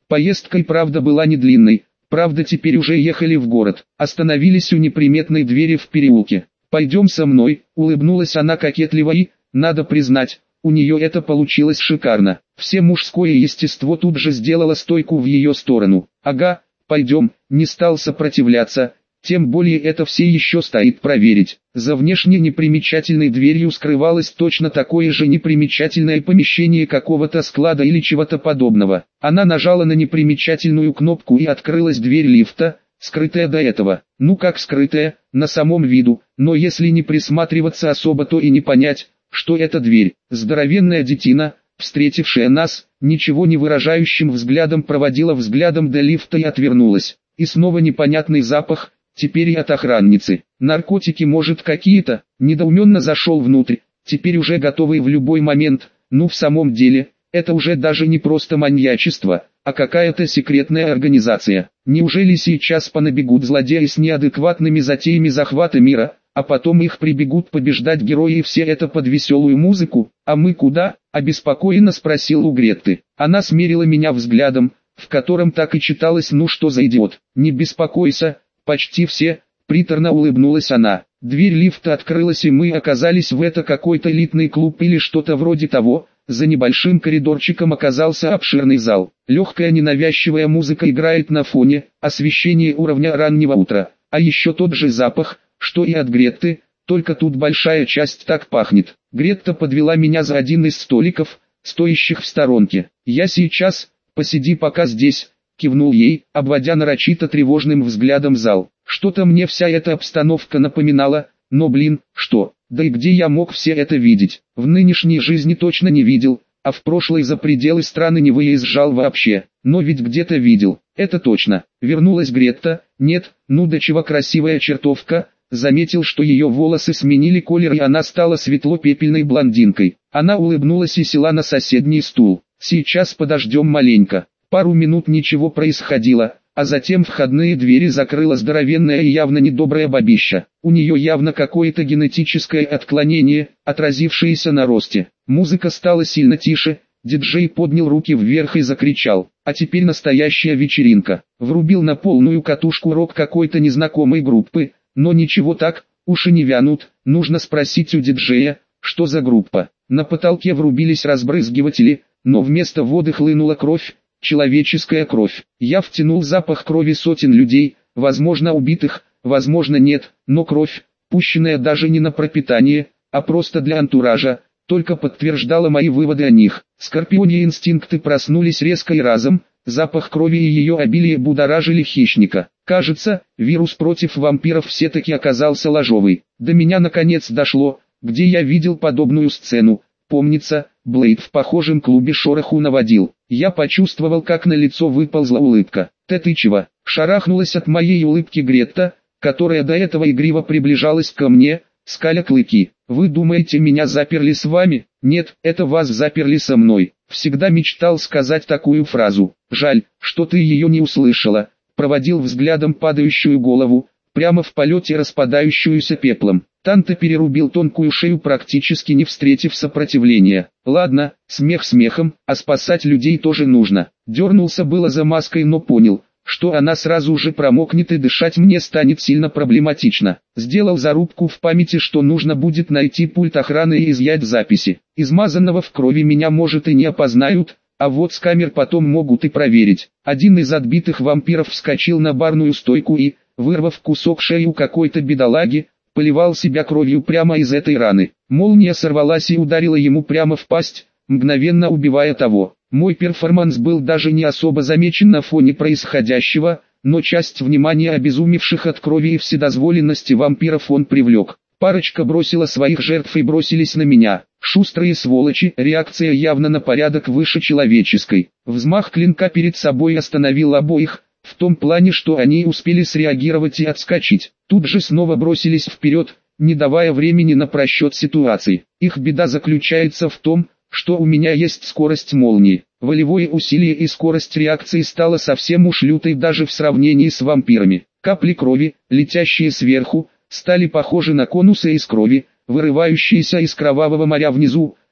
Поездка и правда была не длинной, правда теперь уже ехали в город, остановились у неприметной двери в переулке. «Пойдем со мной», улыбнулась она кокетливо и, надо признать, у нее это получилось шикарно. Все мужское естество тут же сделало стойку в ее сторону. «Ага, пойдем», не стал сопротивляться, тем более это все еще стоит проверить. За внешне непримечательной дверью скрывалось точно такое же непримечательное помещение какого-то склада или чего-то подобного. Она нажала на непримечательную кнопку и открылась дверь лифта, скрытая до этого. Ну как скрытая, на самом виду, но если не присматриваться особо, то и не понять, что это дверь. Здоровенная детина, встретившая нас, ничего не выражающим взглядом проводила взглядом до лифта и отвернулась. И снова непонятный запах, теперь и от охранницы. Наркотики, может, какие-то? Недоуменно зашел внутрь, теперь уже готовый в любой момент. Ну в самом деле, это уже даже не просто маньячество, а какая-то секретная организация. Неужели сейчас понабегут злодеи с неадекватными затеями захвата мира, а потом их прибегут побеждать герои, и все это под веселую музыку? А мы куда? Обеспокоенно спросил у Гретты. Она смерила меня взглядом, в котором так и читалось: ну что за идиот. Не беспокойся, почти все, приторно улыбнулась она. Дверь лифта открылась, и мы оказались в это какой-то элитный клуб или что-то вроде того. За небольшим коридорчиком оказался обширный зал. Легкая ненавязчивая музыка играет на фоне, освещение уровня раннего утра, а еще тот же запах, что и от Гретты, только тут большая часть так пахнет. Гретта подвела меня за один из столиков, стоящих в сторонке. «Я сейчас, посиди пока здесь», кивнул ей, обводя нарочито тревожным взглядом зал. Что-то мне вся эта обстановка напоминала, но блин, что? Да и где я мог все это видеть? В нынешней жизни точно не видел, а в прошлой за пределы страны не выезжал вообще. Но ведь где-то видел, это точно. Вернулась Гретта. Нет, ну до чего красивая чертовка. Заметил, что ее волосы сменили колер, и она стала светло-пепельной блондинкой. Она улыбнулась и села на соседний стул. Сейчас подождем маленько. Пару минут ничего происходило, а затем входные двери закрыла здоровенная и явно недобрая бабища. У нее явно какое-то генетическое отклонение, отразившееся на росте. Музыка стала сильно тише, диджей поднял руки вверх и закричал: «А теперь настоящая вечеринка!» Врубил на полную катушку рок какой-то незнакомой группы, но ничего так, уши не вянут, нужно спросить у диджея, что за группа. На потолке врубились разбрызгиватели, но вместо воды хлынула кровь. Человеческая кровь. Я втянул запах крови сотен людей, возможно убитых, возможно нет, но кровь, пущенная даже не на пропитание, а просто для антуража, только подтверждала мои выводы о них. Скорпионьи инстинкты проснулись резко и разом, запах крови и ее обилие будоражили хищника. Кажется, вирус против вампиров все-таки оказался ложовый. До меня наконец дошло, где я видел подобную сцену. Помнится, Блейд в похожем клубе шороху наводил. Я почувствовал, как на лицо выползла улыбка. «Ты чего?» Шарахнулась от моей улыбки Гретта, которая до этого игриво приближалась ко мне, скаля клыки. «Вы думаете, меня заперли с вами?» «Нет, это вас заперли со мной». Всегда мечтал сказать такую фразу. Жаль, что ты ее не услышала. Проводил взглядом падающую голову, прямо в полете распадающуюся пеплом. Танто перерубил тонкую шею, практически не встретив сопротивления. Ладно, смех смехом, а спасать людей тоже нужно. Дернулся было за маской, но понял, что она сразу же промокнет и дышать мне станет сильно проблематично. Сделал зарубку в памяти, что нужно будет найти пульт охраны и изъять записи. Измазанного в крови меня может и не опознают, а вот с камер потом могут и проверить. Один из отбитых вампиров вскочил на барную стойку и, вырвав кусок шеи у какой-то бедолаги, поливал себя кровью прямо из этой раны. Молния сорвалась и ударила ему прямо в пасть, мгновенно убивая того. Мой перформанс был даже не особо замечен на фоне происходящего, но часть внимания обезумевших от крови и вседозволенности вампиров он привлек. Парочка бросила своих жертв и бросились на меня. Шустрые сволочи, реакция явно на порядок выше человеческой. Взмах клинка перед собой остановил обоих, в том плане, что они успели среагировать и отскочить. Тут же снова бросились вперед, не давая времени на просчет ситуации. Их беда заключается в том, что у меня есть скорость молнии. Волевое усилие и скорость реакции стало совсем уж лютой даже в сравнении с вампирами. Капли крови, летящие сверху, стали похожи на конусы из крови, вырывающиеся из кровавого моря внизу,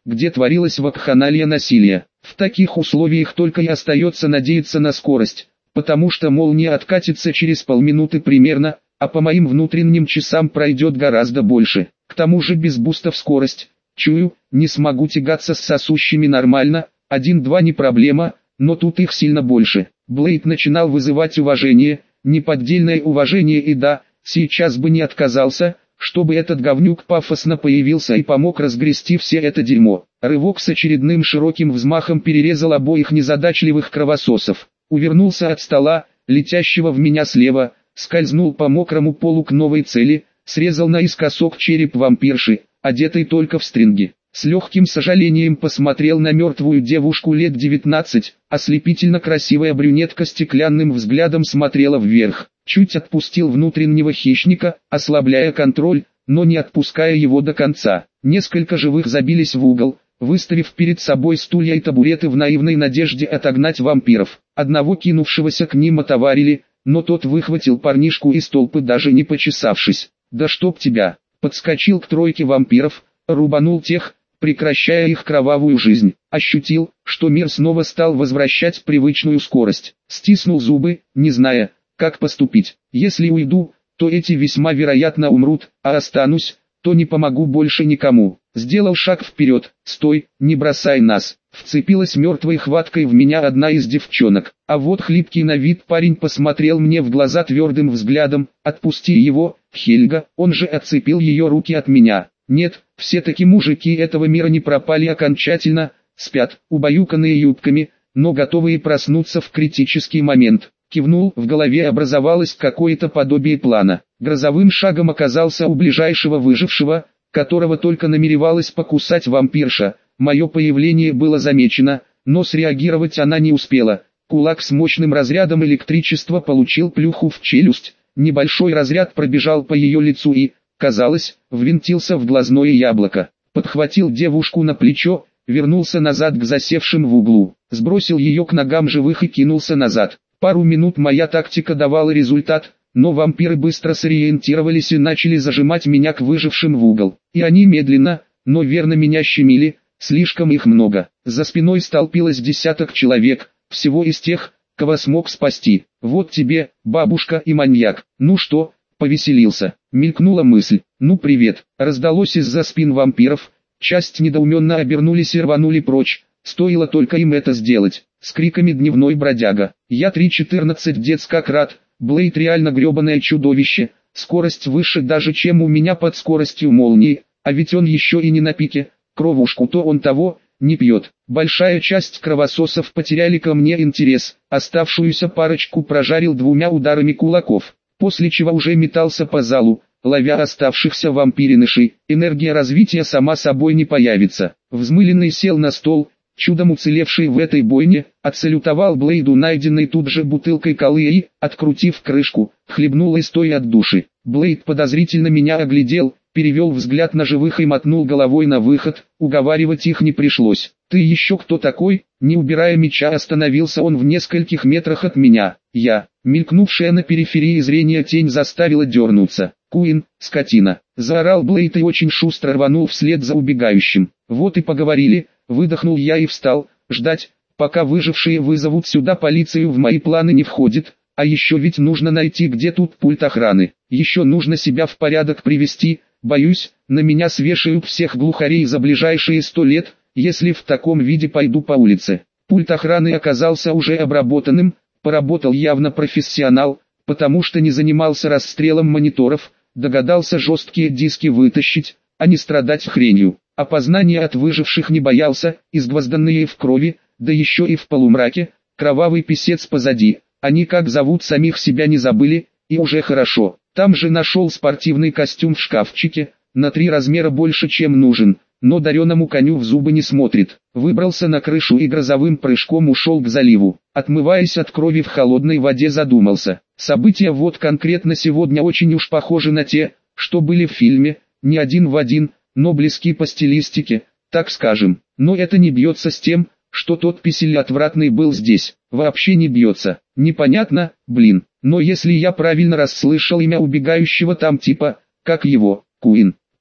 где творилось вакханалия насилия. В таких условиях только и остается надеяться на скорость, потому что молния откатится через полминуты примерно, а по моим внутренним часам пройдет гораздо больше. К тому же без бустов скорость, чую, не смогу тягаться с сосущими нормально, 1-2 не проблема, но тут их сильно больше. Блейд начинал вызывать уважение, неподдельное уважение, и да, сейчас бы не отказался, чтобы этот говнюк пафосно появился и помог разгрести все это дерьмо. Рывок с очередным широким взмахом перерезал обоих незадачливых кровососов. Увернулся от стола, летящего в меня слева, скользнул по мокрому полу к новой цели, срезал наискосок череп вампирши, одетой только в стринги. С легким сожалением посмотрел на мертвую девушку лет 19, ослепительно красивая брюнетка стеклянным взглядом смотрела вверх. Чуть отпустил внутреннего хищника, ослабляя контроль, но не отпуская его до конца. Несколько живых забились в угол, выставив перед собой стулья и табуреты в наивной надежде отогнать вампиров. Одного кинувшегося к ним отоварили, но тот выхватил парнишку из толпы, даже не почесавшись. «Да чтоб тебя!» Подскочил к тройке вампиров, рубанул тех, прекращая их кровавую жизнь. Ощутил, что мир снова стал возвращать привычную скорость. Стиснул зубы, не зная, как поступить. Если уйду, то эти весьма вероятно умрут, а останусь, то не помогу больше никому. Сделал шаг вперед. «Стой, не бросай нас!» Вцепилась мертвой хваткой в меня одна из девчонок. А вот хлипкий на вид парень посмотрел мне в глаза твердым взглядом. «Отпусти его, Хельга!» Он же отцепил ее руки от меня. Нет, все-таки мужики этого мира не пропали окончательно, спят, убаюканные юбками, но готовые проснуться в критический момент. Кивнул, в голове образовалось какое-то подобие плана. Грозовым шагом оказался у ближайшего выжившего, которого только намеревалась покусать вампирша. Мое появление было замечено, но среагировать она не успела. Кулак с мощным разрядом электричества получил плюху в челюсть, небольшой разряд пробежал по ее лицу и, казалось, ввинтился в глазное яблоко. Подхватил девушку на плечо, вернулся назад к засевшим в углу, сбросил ее к ногам живых и кинулся назад. Пару минут моя тактика давала результат, но вампиры быстро сориентировались и начали зажимать меня к выжившим в угол. И они медленно, но верно меня щемили, слишком их много. За спиной столпилось десяток человек, всего из тех, кого смог спасти. «Вот тебе, бабушка и маньяк, ну что?» Повеселился. Мелькнула мысль. «Ну привет!» Раздалось из-за спин вампиров. Часть недоуменно обернулись и рванули прочь. Стоило только им это сделать. С криками «Дневной бродяга!» Я 3.14 детско-крат. Блейд реально гребаное чудовище. Скорость выше даже чем у меня под скоростью молнии. А ведь он еще и не на пике. Кровушку-то он того не пьет. Большая часть кровососов потеряли ко мне интерес. Оставшуюся парочку прожарил 2 ударами кулаков. После чего уже метался по залу, ловя оставшихся вампиринышей. Энергия развития сама собой не появится. Взмыленный сел на стол, чудом уцелевший в этой бойне, отсалютовал Блейду найденной тут же бутылкой колы и, открутив крышку, хлебнул из той от души. Блейд подозрительно меня оглядел, перевел взгляд на живых и мотнул головой на выход. Уговаривать их не пришлось. «Ты еще кто такой?» Не убирая меча, остановился он в нескольких метрах от меня. Я, мелькнувшая на периферии зрения тень, заставила дернуться. «Куин, скотина!» Заорал Блейд и очень шустро рванул вслед за убегающим. «Вот и поговорили», выдохнул я и встал. Ждать, пока выжившие вызовут сюда полицию, в мои планы не входит. А еще ведь нужно найти, где тут пульт охраны. Еще нужно себя в порядок привести. Боюсь, на меня свешают всех глухарей за ближайшие 100 лет, если в таком виде пойду по улице. Пульт охраны оказался уже обработанным, поработал явно профессионал, потому что не занимался расстрелом мониторов, догадался жесткие диски вытащить, а не страдать хренью. Опознания от выживших не боялся, изгвозданные в крови, да еще и в полумраке, кровавый писец позади. Они как зовут самих себя не забыли, и уже хорошо. Там же нашел спортивный костюм в шкафчике, на 3 размера больше чем нужен, но дареному коню в зубы не смотрит. Выбрался на крышу и грозовым прыжком ушел к заливу. Отмываясь от крови в холодной воде, задумался. События вот конкретно сегодня очень уж похожи на те, что были в фильме, не один в один, но близки по стилистике, так скажем. Но это не бьется с тем, что тот писель отвратный был здесь. Вообще не бьется. Непонятно, блин. Но если я правильно расслышал имя убегающего там типа, как его, Куин.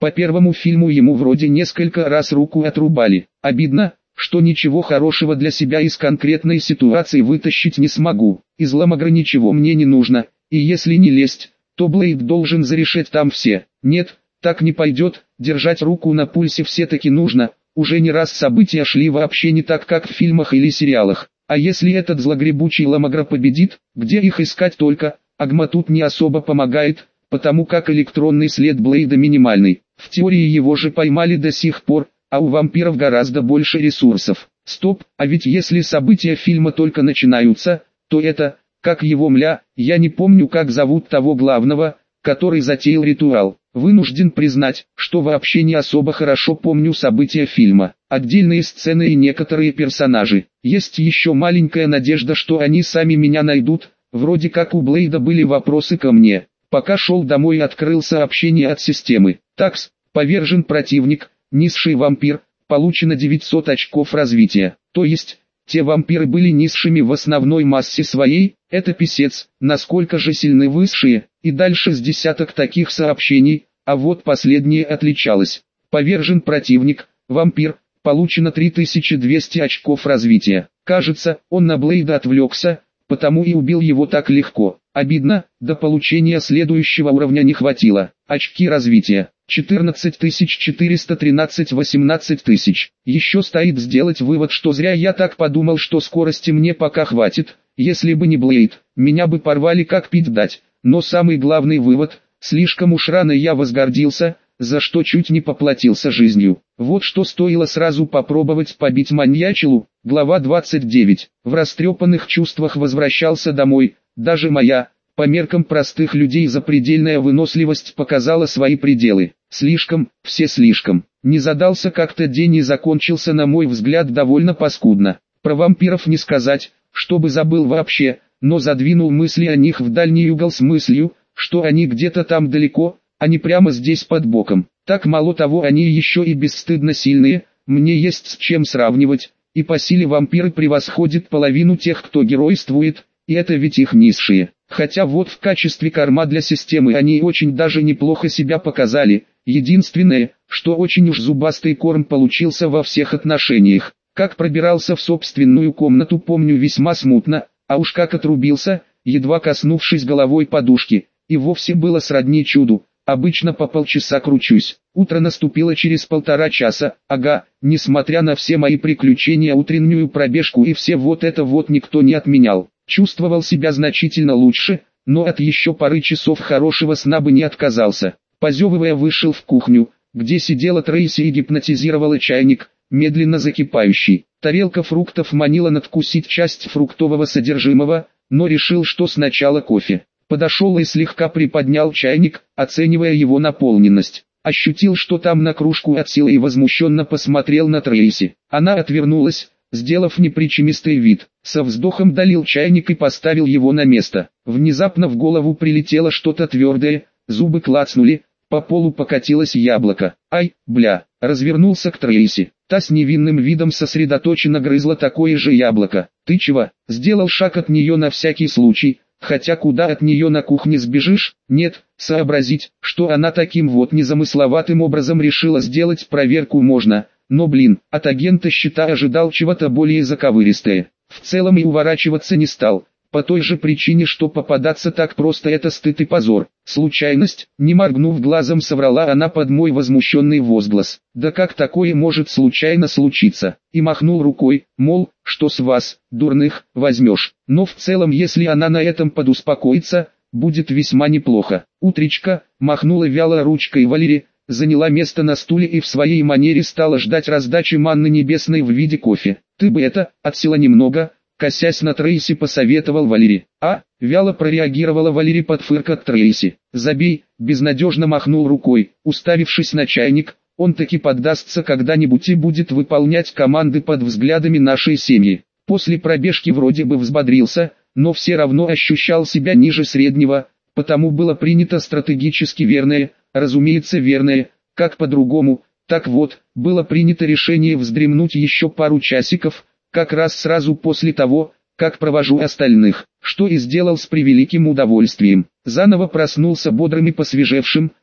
По первому фильму ему вроде несколько раз руку отрубали. Обидно, что ничего хорошего для себя из конкретной ситуации вытащить не смогу. Из Ламагра ничего мне не нужно, и если не лезть, то Блейд должен зарешать там все. Нет, так не пойдет, держать руку на пульсе все-таки нужно. Уже не раз события шли вообще не так, как в фильмах или сериалах. А если этот злогребучий Ламагра победит, где их искать только? Агма тут не особо помогает, потому как электронный след Блейда минимальный. В теории его же поймали до сих пор, а у вампиров гораздо больше ресурсов. Стоп, а ведь если события фильма только начинаются, то это, как его я не помню как зовут того главного, который затеял ритуал. Вынужден признать, что вообще не особо хорошо помню события фильма, отдельные сцены и некоторые персонажи. Есть еще маленькая надежда, что они сами меня найдут, вроде как у Блейда были вопросы ко мне. Пока шел домой, открыл сообщение от системы. Такс, повержен противник, низший вампир, получено 900 очков развития. То есть, те вампиры были низшими в основной массе своей, это писец, насколько же сильны высшие, и дальше с десяток таких сообщений, а вот последнее отличалось. Повержен противник, вампир, получено 3200 очков развития. Кажется, он на Блейда отвлекся, потому и убил его так легко. Обидно, до получения следующего уровня не хватило. Очки развития. 14413 18000. Еще стоит сделать вывод, что зря я так подумал, что скорости мне пока хватит. Если бы не Блейд, меня бы порвали как пить дать. Но самый главный вывод, слишком уж рано я возгордился, за что чуть не поплатился жизнью. Вот что стоило сразу попробовать побить маньячилу. Глава 29. В растрепанных чувствах возвращался домой. Даже моя, по меркам простых людей, запредельная выносливость показала свои пределы. Слишком, все слишком. Не задался как-то день и закончился, на мой взгляд, довольно паскудно. Про вампиров не сказать, чтобы забыл вообще, но задвинул мысли о них в дальний угол с мыслью, что они где-то там далеко, а не прямо здесь под боком. Так мало того, они еще и бесстыдно сильные, мне есть с чем сравнивать, и по силе вампиры превосходят половину тех, кто геройствует, и это ведь их низшие. Хотя вот в качестве корма для системы они очень даже неплохо себя показали. Единственное, что очень уж зубастый корм получился во всех отношениях. Как пробирался в собственную комнату, помню весьма смутно, а уж как отрубился, едва коснувшись головой подушки, и вовсе было сродни чуду. Обычно по полчаса кручусь. Утро наступило через 1,5 часа, ага, несмотря на все мои приключения, утреннюю пробежку и все вот это вот никто не отменял. Чувствовал себя значительно лучше, но от еще пары часов хорошего сна бы не отказался. Позевывая, вышел в кухню, где сидела Трейси и гипнотизировала чайник, медленно закипающий. Тарелка фруктов манила надкусить часть фруктового содержимого, но решил, что сначала кофе. Подошел и слегка приподнял чайник, оценивая его наполненность. Ощутил, что там на кружку от силы, и возмущенно посмотрел на Трейси. Она отвернулась, сделав непричемистый вид. Со вздохом долил чайник и поставил его на место. Внезапно в голову прилетело что-то твердое, зубы клацнули, по полу покатилось яблоко. Ай, бля, развернулся к Трейси. Та с невинным видом сосредоточенно грызла такое же яблоко. Ты чего? Сделал шаг от нее на всякий случай. Хотя куда от нее на кухне сбежишь? Нет, сообразить, что она таким вот незамысловатым образом решила сделать проверку можно, но блин, от агента счета ожидал чего-то более заковыристое. В целом и уворачиваться не стал, по той же причине, что попадаться так просто — это стыд и позор. Случайность, не моргнув глазом, соврала она под мой возмущенный возглас. Да как такое может случайно случиться? И махнул рукой, мол, что с вас, дурных, возьмешь. Но в целом, если она на этом подуспокоится, будет весьма неплохо. Утречка, махнула вяло ручкой Валерия, заняла место на стуле и в своей манере стала ждать раздачи манны небесной в виде кофе. Ты бы отсела немного, косясь на Трейси, посоветовал Валерий. Вяло прореагировала Валерий под фыркот Трейси. Забей, безнадежно махнул рукой, уставившись на чайник. Он таки поддастся когда-нибудь и будет выполнять команды под взглядами нашей семьи. После пробежки вроде бы взбодрился, но все равно ощущал себя ниже среднего, потому было принято стратегически верное, разумеется верное, как по-другому. Так вот, было принято решение вздремнуть еще пару часиков, как раз сразу после того, как провожу остальных, что и сделал с превеликим удовольствием. Заново проснулся бодрым и посвежевшим,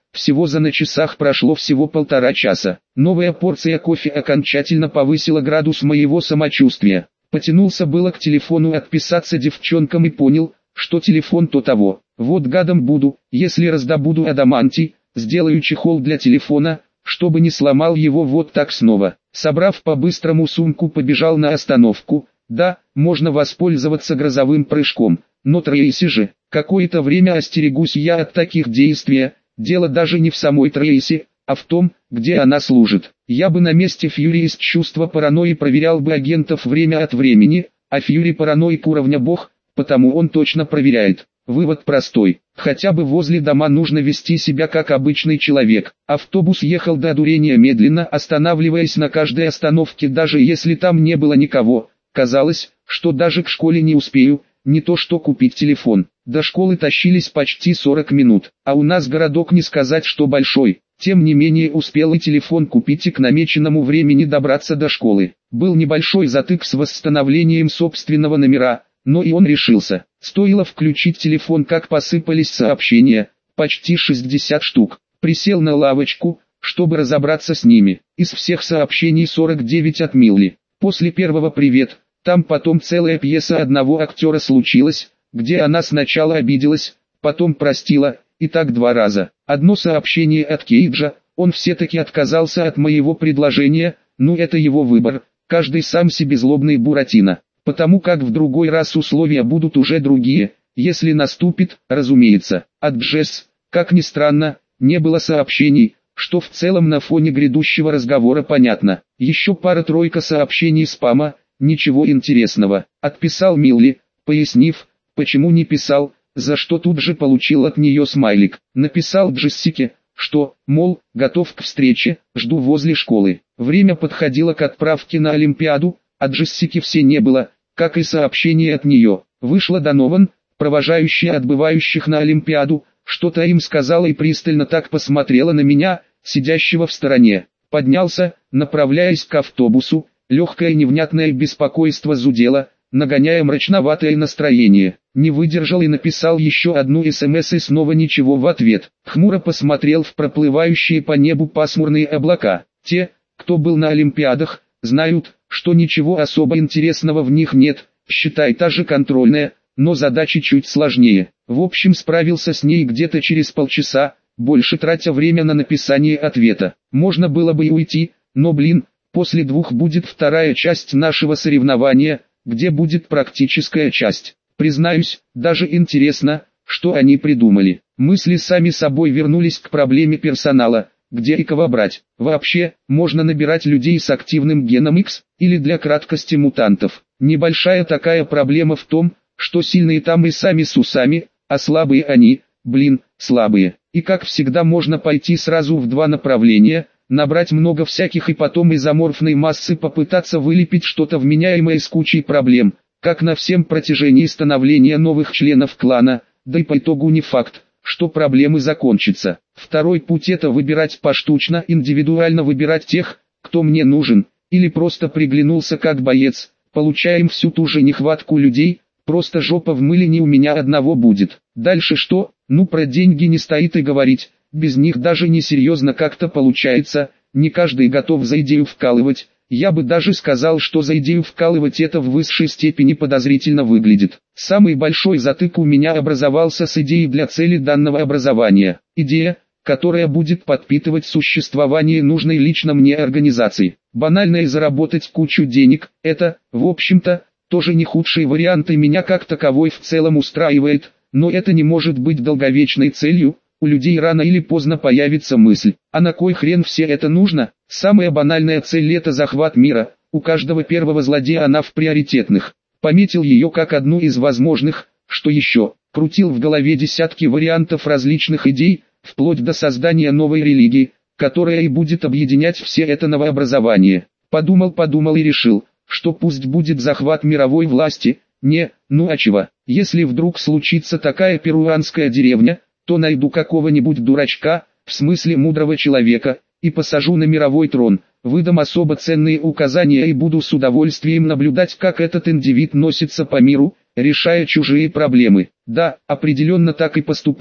всего на часах прошло всего 1,5 часа. Новая порция кофе окончательно повысила градус моего самочувствия. Потянулся было к телефону отписаться девчонкам и понял, что телефон то того. Вот гадом буду, если раздобуду адамантий, сделаю чехол для телефона, чтобы не сломал его вот так снова. Собрав по-быстрому сумку, побежал на остановку. Да, можно воспользоваться грозовым прыжком, но Трейси же, какое-то время остерегусь я от таких действий. Дело даже не в самой Трейси, а в том, где она служит. Я бы на месте Фьюри из чувства паранойи проверял бы агентов время от времени, а Фьюри параноик уровня бог, потому он точно проверяет. Вывод простой: хотя бы возле дома нужно вести себя как обычный человек. Автобус ехал до одурения медленно, останавливаясь на каждой остановке, даже если там не было никого. Казалось, что даже к школе не успею, не то что купить телефон. До школы тащились почти 40 минут, а у нас городок не сказать что большой. Тем не менее успел и телефон купить, и к намеченному времени добраться до школы. Был небольшой затык с восстановлением собственного номера, но и он решился. Стоило включить телефон, как посыпались сообщения, почти 60 штук. Присел на лавочку, чтобы разобраться с ними. Из всех сообщений 49 от Милли. После первого «привет», там потом целая пьеса одного актера случилась, где она сначала обиделась, потом простила, и так 2 раза. Одно сообщение от Кейджа: он все-таки отказался от моего предложения, ну это его выбор, каждый сам себе злобный Буратино. Потому как в другой раз условия будут уже другие, если наступит, разумеется. От Джесс, как ни странно, не было сообщений, что в целом на фоне грядущего разговора понятно. Еще пара-тройка сообщений спама, ничего интересного. Отписал Милли, пояснив, почему не писал, за что тут же получил от нее смайлик. Написал Джессике, что, мол, готов к встрече, жду возле школы. Время подходило к отправке на Олимпиаду, а Джессики все не было, как и сообщение от нее. Вышла Донован, провожающая отбывающих на Олимпиаду, что-то им сказала и пристально так посмотрела на меня, сидящего в стороне. Поднялся, направляясь к автобусу, легкое невнятное беспокойство зудело, нагоняя мрачноватое настроение. Не выдержал и написал еще одну СМС, и снова ничего в ответ. Хмуро посмотрел в проплывающие по небу пасмурные облака. Те, кто был на Олимпиадах, знают, что ничего особо интересного в них нет, считай та же контрольная, но задачи чуть сложнее. В общем, справился с ней где-то через полчаса, больше тратя время на написание ответа. Можно было бы и уйти, но после 2 будет вторая часть нашего соревнования, где будет практическая часть. Признаюсь, даже интересно, что они придумали. Мысли сами собой вернулись к проблеме персонала. Где и кого брать? Вообще, можно набирать людей с активным геном X, или для краткости мутантов. Небольшая такая проблема в том, что сильные там и сами с усами, а слабые они, слабые. И как всегда можно пойти сразу в 2 направления, набрать много всяких и потом из аморфной массы попытаться вылепить что-то вменяемое с кучей проблем, как на всем протяжении становления новых членов клана, да и по итогу не факт, что проблемы закончатся. Второй путь — это выбирать поштучно, индивидуально выбирать тех, кто мне нужен, или просто приглянулся как боец. Получаем всю ту же нехватку людей, просто жопа в мыле не у меня одного будет. Дальше что? Ну, про деньги не стоит и говорить, без них даже несерьезно как-то получается, не каждый готов за идею вкалывать. Я бы даже сказал, что за идею вкалывать это в высшей степени подозрительно выглядит. Самый большой затык у меня образовался с идеей для цели данного образования. Идея, которая будет подпитывать существование нужной лично мне организации. Банально и заработать кучу денег, это, в общем-то, тоже не худший вариант и меня как таковой в целом устраивает, но это не может быть долговечной целью. У людей рано или поздно появится мысль, а на кой хрен все это нужно? Самая банальная цель — это захват мира, у каждого первого злодея она в приоритетных. Пометил ее как одну из возможных, что еще, крутил в голове десятки вариантов различных идей, вплоть до создания новой религии, которая и будет объединять все это новообразование. Подумал и решил, что пусть будет захват мировой власти, ну а чего, если вдруг случится такая перуанская деревня, то найду какого-нибудь дурачка, в смысле мудрого человека, и посажу на мировой трон, выдам особо ценные указания и буду с удовольствием наблюдать, как этот индивид носится по миру, решая чужие проблемы. Да, определенно так и поступлю,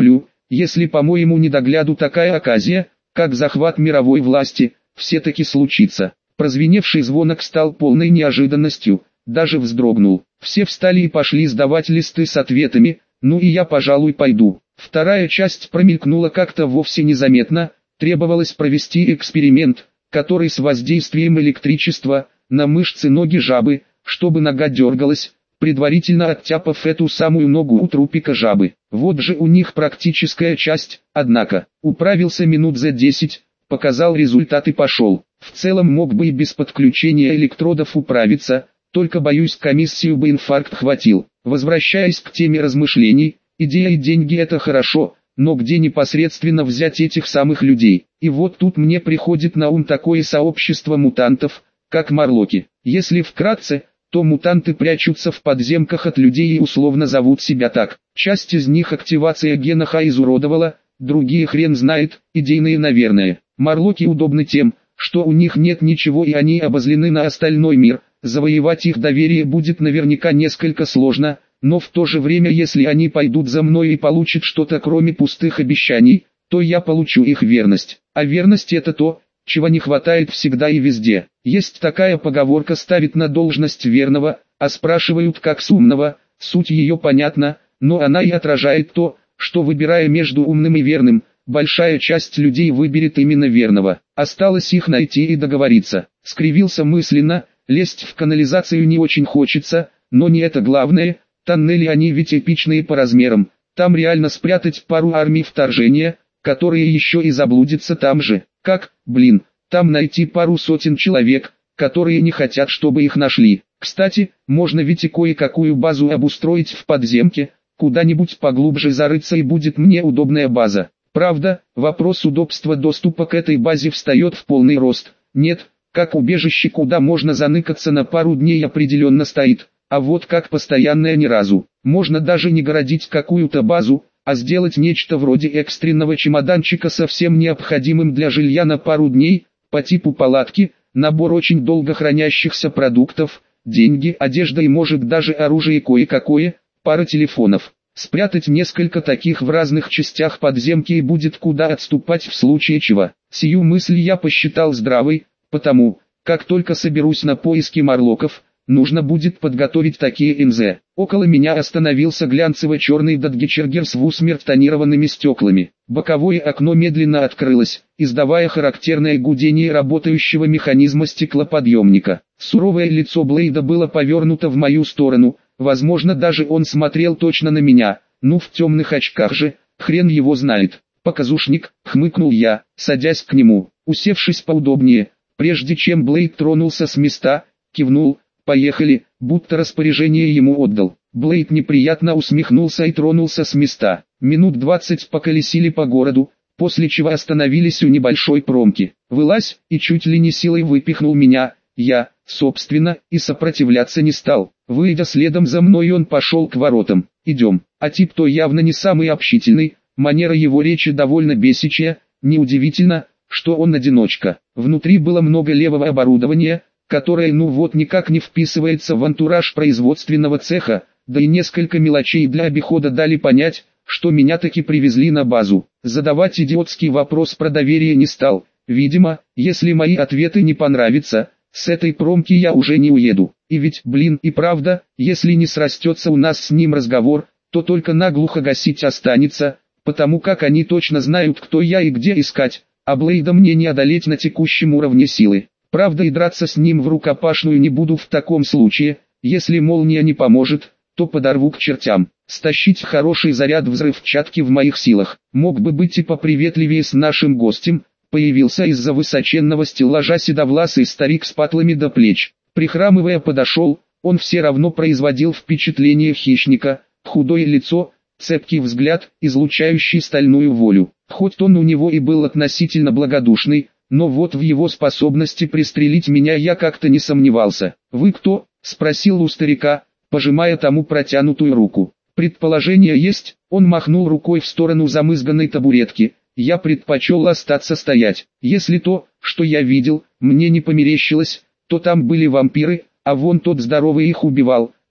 если по-моему недогляду такая оказия, как захват мировой власти, все-таки случится. Прозвеневший звонок стал полной неожиданностью, даже вздрогнул. Все встали и пошли сдавать листы с ответами, ну и я, пожалуй, пойду. Вторая часть промелькнула как-то вовсе незаметно, требовалось провести эксперимент, который с воздействием электричества, на мышцы ноги жабы, чтобы нога дергалась, предварительно оттяпав эту самую ногу у трупика жабы. Вот же у них практическая часть, однако, управился минут за 10, показал результат и пошел. В целом мог бы и без подключения электродов управиться, только боюсь, комиссию бы инфаркт хватил. Возвращаясь к теме размышлений, идея и деньги это хорошо, но где непосредственно взять этих самых людей? И вот тут мне приходит на ум такое сообщество мутантов, как Марлоки. Если вкратце, то мутанты прячутся в подземках от людей и условно зовут себя так. Часть из них активация гена Х изуродовала, другие хрен знает, идейные наверное. Марлоки удобны тем, что у них нет ничего и они обозлены на остальной мир, завоевать их доверие будет наверняка несколько сложно, но в то же время если они пойдут за мной и получат что-то кроме пустых обещаний, то я получу их верность. А верность это то, чего не хватает всегда и везде. Есть такая поговорка «ставить на должность верного», а спрашивают как с умного, суть ее понятна, но она и отражает то, что выбирая между умным и верным, большая часть людей выберет именно верного. Осталось их найти и договориться. Скривился мысленно, лезть в канализацию не очень хочется, но не это главное, тоннели они ведь эпичные по размерам, там реально спрятать пару армий вторжения, которые еще и заблудятся там же. Как, там найти пару сотен человек, которые не хотят, чтобы их нашли. Кстати, можно ведь и кое-какую базу обустроить в подземке, куда-нибудь поглубже зарыться и будет мне удобная база. Правда, вопрос удобства доступа к этой базе встает в полный рост. Нет, как убежище, куда можно заныкаться на пару дней, определенно стоит, а вот как постоянное ни разу. Можно даже не городить какую-то базу, а сделать нечто вроде экстренного чемоданчика со всем необходимым для жилья на пару дней, по типу палатки, набор очень долго хранящихся продуктов, деньги, одежда и может даже оружие кое-какое, пара телефонов. Спрятать несколько таких в разных частях подземки и будет куда отступать в случае чего. Сию мысль я посчитал здравой, потому, как только соберусь на поиски Марлоков, нужно будет подготовить такие МЗ. Около меня остановился глянцево-черный Датгечергер с усмерть тонированными стеклами. Боковое окно медленно открылось, издавая характерное гудение работающего механизма стеклоподъемника. Суровое лицо Блейда было повернуто в мою сторону, возможно даже он смотрел точно на меня, ну в темных очках же, хрен его знает. Показушник, хмыкнул я, садясь к нему, усевшись поудобнее, прежде чем Блейд тронулся с места, кивнул. «Поехали», будто распоряжение ему отдал. Блейд неприятно усмехнулся и тронулся с места. Минут 20 поколесили по городу, после чего остановились у небольшой промки. «Вылазь», и чуть ли не силой выпихнул меня. Я, собственно, и сопротивляться не стал. Выйдя следом за мной, он пошел к воротам. «Идем». А тип то явно не самый общительный, манера его речи довольно бесячая, неудивительно, что он одиночка. Внутри было много левого оборудования, которое ну вот никак не вписывается в антураж производственного цеха, да и несколько мелочей для обихода дали понять, что меня таки привезли на базу. Задавать идиотский вопрос про доверие не стал. Видимо, если мои ответы не понравятся, с этой промки я уже не уеду. И ведь, и правда, если не срастется у нас с ним разговор, то только наглухо гасить останется, потому как они точно знают, кто я и где искать, а Блейда мне не одолеть на текущем уровне силы. Правда, и драться с ним в рукопашную не буду в таком случае, если молния не поможет, то подорву к чертям. Стащить хороший заряд взрывчатки в моих силах. Мог бы быть и поприветливее с нашим гостем. Появился из-за высоченного стеллажа седовласый старик с патлами до плеч. Прихрамывая подошел, он все равно производил впечатление хищника, худое лицо, цепкий взгляд, излучающий стальную волю. Хоть он у него и был относительно благодушный, но вот в его способности пристрелить меня я как-то не сомневался. «Вы кто?» – спросил у старика, пожимая тому протянутую руку. «Предположение есть?» – он махнул рукой в сторону замызганной табуретки. Я предпочел остаться стоять. Если то, что я видел, мне не померещилось, то там были вампиры, а вон тот здоровый их убивал.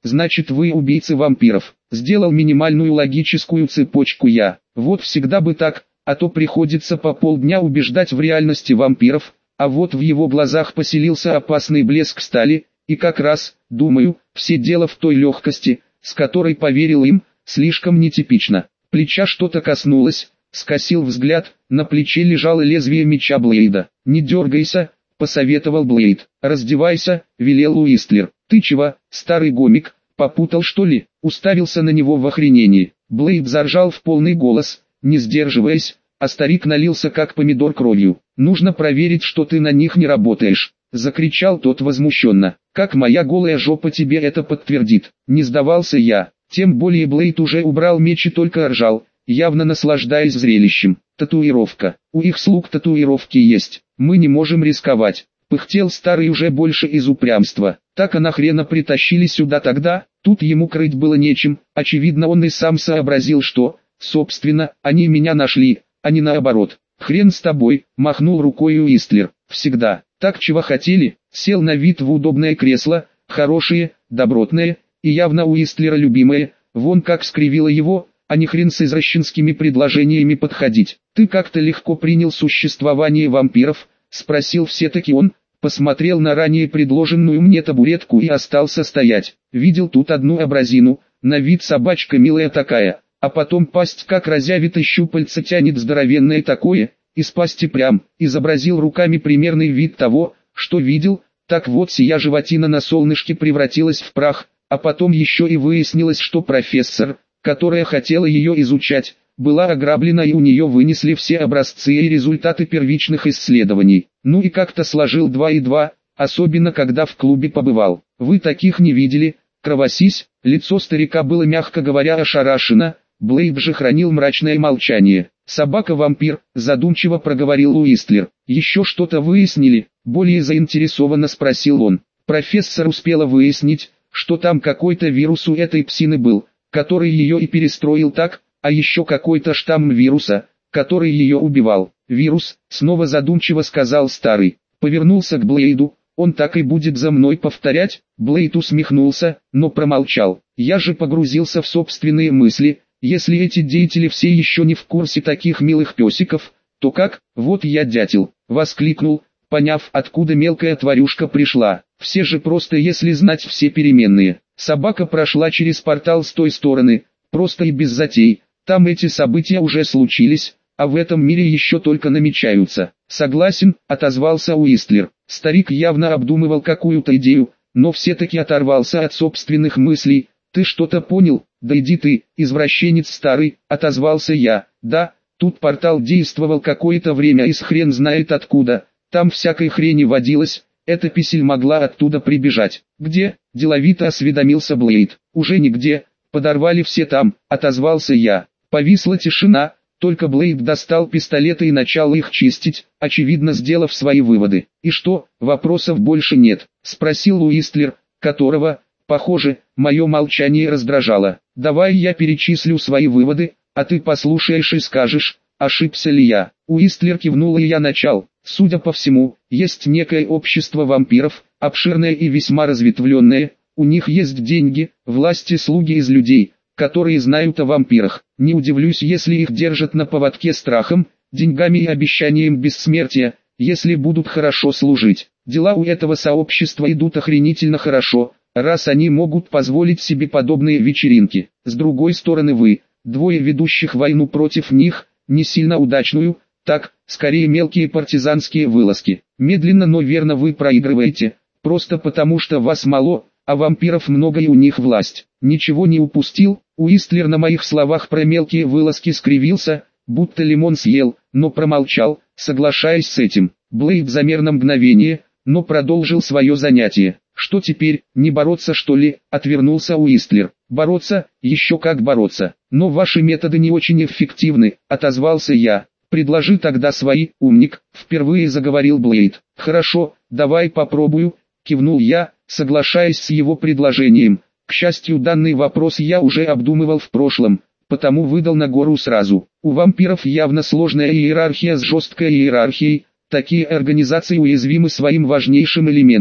значит вы убийцы вампиров. Сделал минимальную логическую цепочку я. Вот всегда бы так, а то приходится по полдня убеждать в реальности вампиров, а вот в его глазах поселился опасный блеск стали, и как раз, думаю, все дело в той легкости, с которой поверил им, слишком нетипично. Плеча что-то коснулось, скосил взгляд, на плече лежало лезвие меча Блейда. «Не дергайся», — посоветовал Блейд. «Раздевайся», — велел Уистлер. «Ты чего, старый гомик, попутал что ли?» Уставился на него в охренении. Блейд заржал в полный голос, не сдерживаясь, а старик налился как помидор кровью. «Нужно проверить, что ты на них не работаешь», — закричал тот возмущенно. «Как моя голая жопа тебе это подтвердит?» Не сдавался я. Тем более Блейд уже убрал меч и только ржал, явно наслаждаясь зрелищем. «Татуировка. У их слуг татуировки есть. Мы не можем рисковать», — пыхтел старый уже больше из упрямства. «Так а нахрена притащили сюда тогда?» Тут ему крыть было нечем, очевидно он и сам сообразил, что, собственно, они меня нашли, а не наоборот. «Хрен с тобой», — махнул рукой Уистлер. «Всегда. Так чего хотели?» Сел на вид в удобное кресло, хорошее, добротное, и явно Уистлера любимое, вон как скривило его, а не хрен с извращенскими предложениями подходить. «Ты как-то легко принял существование вампиров?» — спросил все-таки он, посмотрел на ранее предложенную мне табуретку и остался стоять. Видел тут одну абразину, на вид собачка милая такая, а потом пасть как разявит и щупальца тянет здоровенное такое, из пасти прям, изобразил руками примерный вид того, что видел, так вот сия животина на солнышке превратилась в прах, а потом еще и выяснилось, что профессор, которая хотела ее изучать, была ограблена и у нее вынесли все образцы и результаты первичных исследований. Ну и как-то сложил 2 и 2, особенно когда в клубе побывал. Вы таких не видели, кровосись, лицо старика было мягко говоря ошарашено, Блейд же хранил мрачное молчание. «Собака-вампир», задумчиво проговорил Уистлер. «Еще что-то выяснили?» Более заинтересованно спросил он. Профессор успела выяснить, что там какой-то вирус у этой псины был, который ее и перестроил так, а еще какой-то штамм вируса, который ее убивал. «Вирус», снова задумчиво сказал старый. Повернулся к Блейду. «Он так и будет за мной повторять?» Блейд усмехнулся, но промолчал. «Я же погрузился в собственные мысли. Если эти деятели все еще не в курсе таких милых песиков, то как? Вот я дятел!» Воскликнул, поняв, откуда мелкая тварюшка пришла. «Все же просто если знать все переменные». Собака прошла через портал с той стороны, просто и без затей. Там эти события уже случились, а в этом мире еще только намечаются. «Согласен», — отозвался Уистлер. Старик явно обдумывал какую-то идею, но все-таки оторвался от собственных мыслей. «Ты что-то понял? Да иди ты, извращенец старый», — отозвался я. «Да, тут портал действовал какое-то время и с хрен знает откуда, там всякой хрени водилось, эта писель могла оттуда прибежать». «Где?» — деловито осведомился Блейд. «Уже нигде, подорвали все там», — отозвался я. Повисла тишина, только Блейд достал пистолеты и начал их чистить, очевидно сделав свои выводы. «И что, вопросов больше нет?» — спросил Уистлер, которого, похоже, мое молчание раздражало. «Давай я перечислю свои выводы, а ты послушаешь и скажешь, ошибся ли я». Уистлер кивнул и я начал. «Судя по всему, есть некое общество вампиров, обширное и весьма разветвленное, у них есть деньги, власть и слуги из людей, которые знают о вампирах. Не удивлюсь, если их держат на поводке страхом, деньгами и обещанием бессмертия, если будут хорошо служить. Дела у этого сообщества идут охренительно хорошо, раз они могут позволить себе подобные вечеринки. С другой стороны вы, двое ведущих войну против них, не сильно удачную, так, скорее мелкие партизанские вылазки. Медленно, но верно вы проигрываете, просто потому что вас мало, а вампиров много и у них власть. Ничего не упустил?» Уистлер на моих словах про мелкие вылазки скривился, будто лимон съел, но промолчал, соглашаясь с этим. Блейд замер на мгновение, но продолжил свое занятие. «Что теперь, не бороться что ли?» — отвернулся Уистлер. «Бороться, еще как бороться. Но ваши методы не очень эффективны», — отозвался я. «Предложи тогда свои, умник», — впервые заговорил Блейд. «Хорошо, давай попробую», — кивнул я, соглашаясь с его предложением. К счастью, данный вопрос я уже обдумывал в прошлом, потому выдал на гору сразу. У вампиров явно сложная иерархия с жесткой иерархией, такие организации уязвимы своим важнейшим элементом.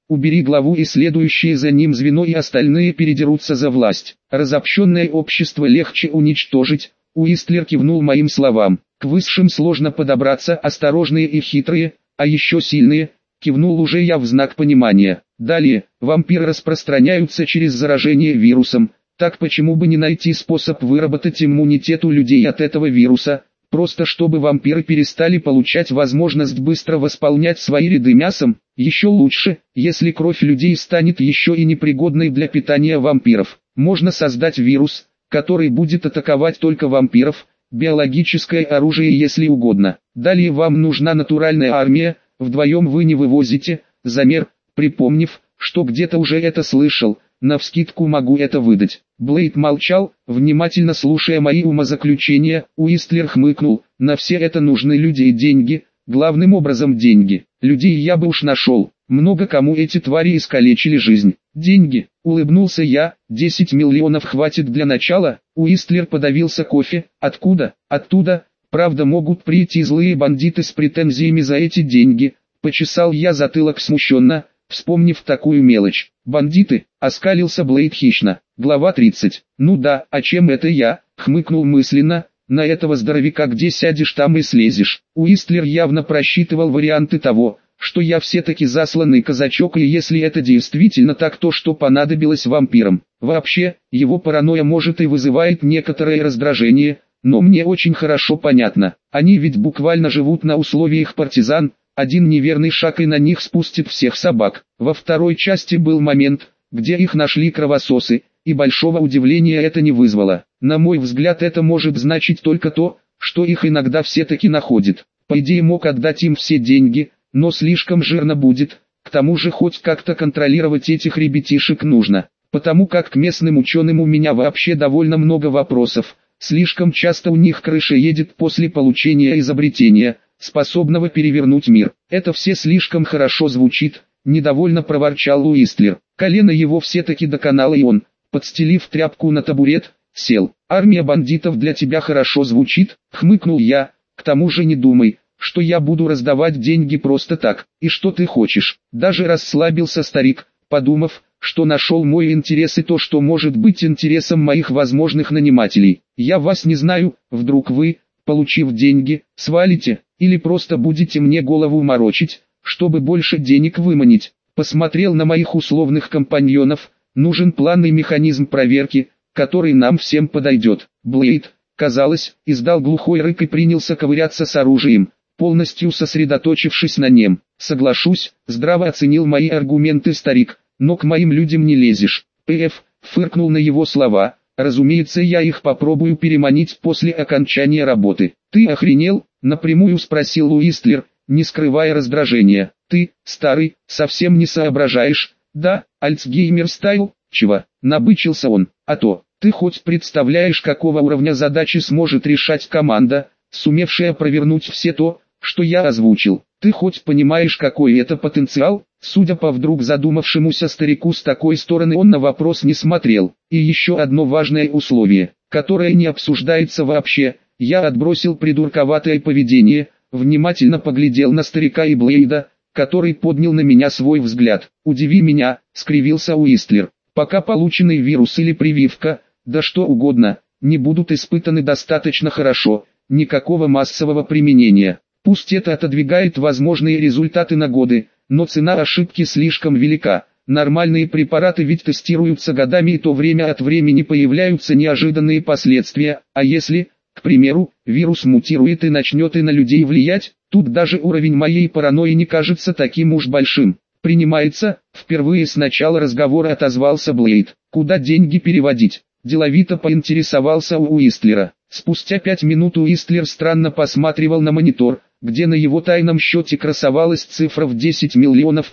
убери главу и следующее за ним звено, и остальные передерутся за власть. Разобщенное общество легче уничтожить. Уистлер кивнул моим словам. К высшим сложно подобраться, осторожные и хитрые, а еще сильные. Кивнул уже я в знак понимания. Далее, вампиры распространяются через заражение вирусом. Так почему бы не найти способ выработать иммунитет у людей от этого вируса? Просто чтобы вампиры перестали получать возможность быстро восполнять свои ряды мясом. Еще лучше, если кровь людей станет еще и непригодной для питания вампиров. Можно создать вирус, который будет атаковать только вампиров, биологическое оружие если угодно. Далее вам нужна натуральная армия, вдвоем вы не вывозите. Замер, припомнив, что где-то уже это слышал, навскидку могу это выдать. Блейд молчал, внимательно слушая мои умозаключения. Уистлер хмыкнул. На все это нужны люди и деньги, главным образом деньги. Людей я бы уж нашел, много кому эти твари искалечили жизнь. Деньги, улыбнулся я, 10 миллионов хватит для начала. Уистлер подавился кофе. Откуда? Оттуда. Правда, могут прийти злые бандиты с претензиями за эти деньги. Почесал я затылок смущенно, вспомнив такую мелочь. Бандиты, оскалился Блейд хищно. Глава 30. Ну да, а чем это я? Хмыкнул мысленно. На этого здоровяка где сядешь, там и слезешь. Уистлер явно просчитывал варианты того, что я все-таки засланный казачок, и если это действительно так, то что понадобилось вампирам. Вообще, его паранойя может и вызывает некоторое раздражение, но мне очень хорошо понятно. Они ведь буквально живут на условиях партизан. Один неверный шаг и на них спустит всех собак. Во второй части был момент, где их нашли кровососы, и большого удивления это не вызвало. На мой взгляд, это может значить только то, что их иногда все-таки находят. По идее мог отдать им все деньги, но слишком жирно будет. К тому же хоть как-то контролировать этих ребятишек нужно. Потому как к местным ученым у меня вообще довольно много вопросов. Слишком часто у них крыша едет после получения изобретения, способного перевернуть мир. Это все слишком хорошо звучит, недовольно проворчал Уистлер. Колено его все-таки доконало, и он, подстелив тряпку на табурет, сел. Армия бандитов для тебя хорошо звучит, хмыкнул я. К тому же не думай, что я буду раздавать деньги просто так. И что ты хочешь? Даже расслабился старик, подумав, что нашел мой интерес и то, что может быть интересом моих возможных нанимателей. Я вас не знаю, вдруг вы, получив деньги, свалите, или просто будете мне голову морочить, чтобы больше денег выманить. Посмотрел на моих условных компаньонов. Нужен план и механизм проверки, который нам всем подойдет. Блейд, казалось, издал глухой рык и принялся ковыряться с оружием, полностью сосредоточившись на нем. Соглашусь, здраво оценил мои аргументы старик, но к моим людям не лезешь. П.Ф. фыркнул на его слова. Разумеется, я их попробую переманить после окончания работы. Ты охренел? Напрямую спросил Уистлер, не скрывая раздражения. Ты, старый, совсем не соображаешь? Да, Альцгеймер стайл, чего? Набычился он. А то, ты хоть представляешь, какого уровня задачи сможет решать команда, сумевшая провернуть все то, что я озвучил? Ты хоть понимаешь, какой это потенциал? Судя по вдруг задумавшемуся старику с такой стороны, он на вопрос не смотрел. И еще одно важное условие, которое не обсуждается вообще. Я отбросил придурковатое поведение, внимательно поглядел на старика и Блейда, который поднял на меня свой взгляд. «Удиви меня», — скривился Уистлер. «Пока полученный вирус или прививка, да что угодно, не будут испытаны достаточно хорошо, никакого массового применения. Пусть это отодвигает возможные результаты на годы, но цена ошибки слишком велика. Нормальные препараты ведь тестируются годами, и то время от времени появляются неожиданные последствия. А если, к примеру, вирус мутирует и начнет и на людей влиять, тут даже уровень моей паранойи не кажется таким уж большим. Принимается?» Впервые с начала разговора отозвался Блейд. «Куда деньги переводить?» Деловито поинтересовался у Уистлера. Спустя 5 минут Уистлер странно посматривал на монитор, где на его тайном счете красовалась цифра в 10 миллионов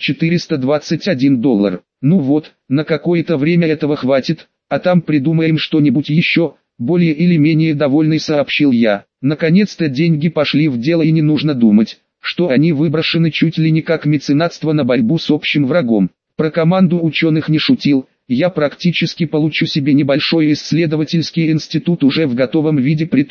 421 доллар. «Ну вот, на какое-то время этого хватит, а там придумаем что-нибудь еще», более или менее довольный сообщил я. Наконец-то деньги пошли в дело, и не нужно думать, что они выброшены чуть ли не как меценатство на борьбу с общим врагом. Про команду ученых не шутил. Я практически получу себе небольшой исследовательский институт уже в готовом виде, при том,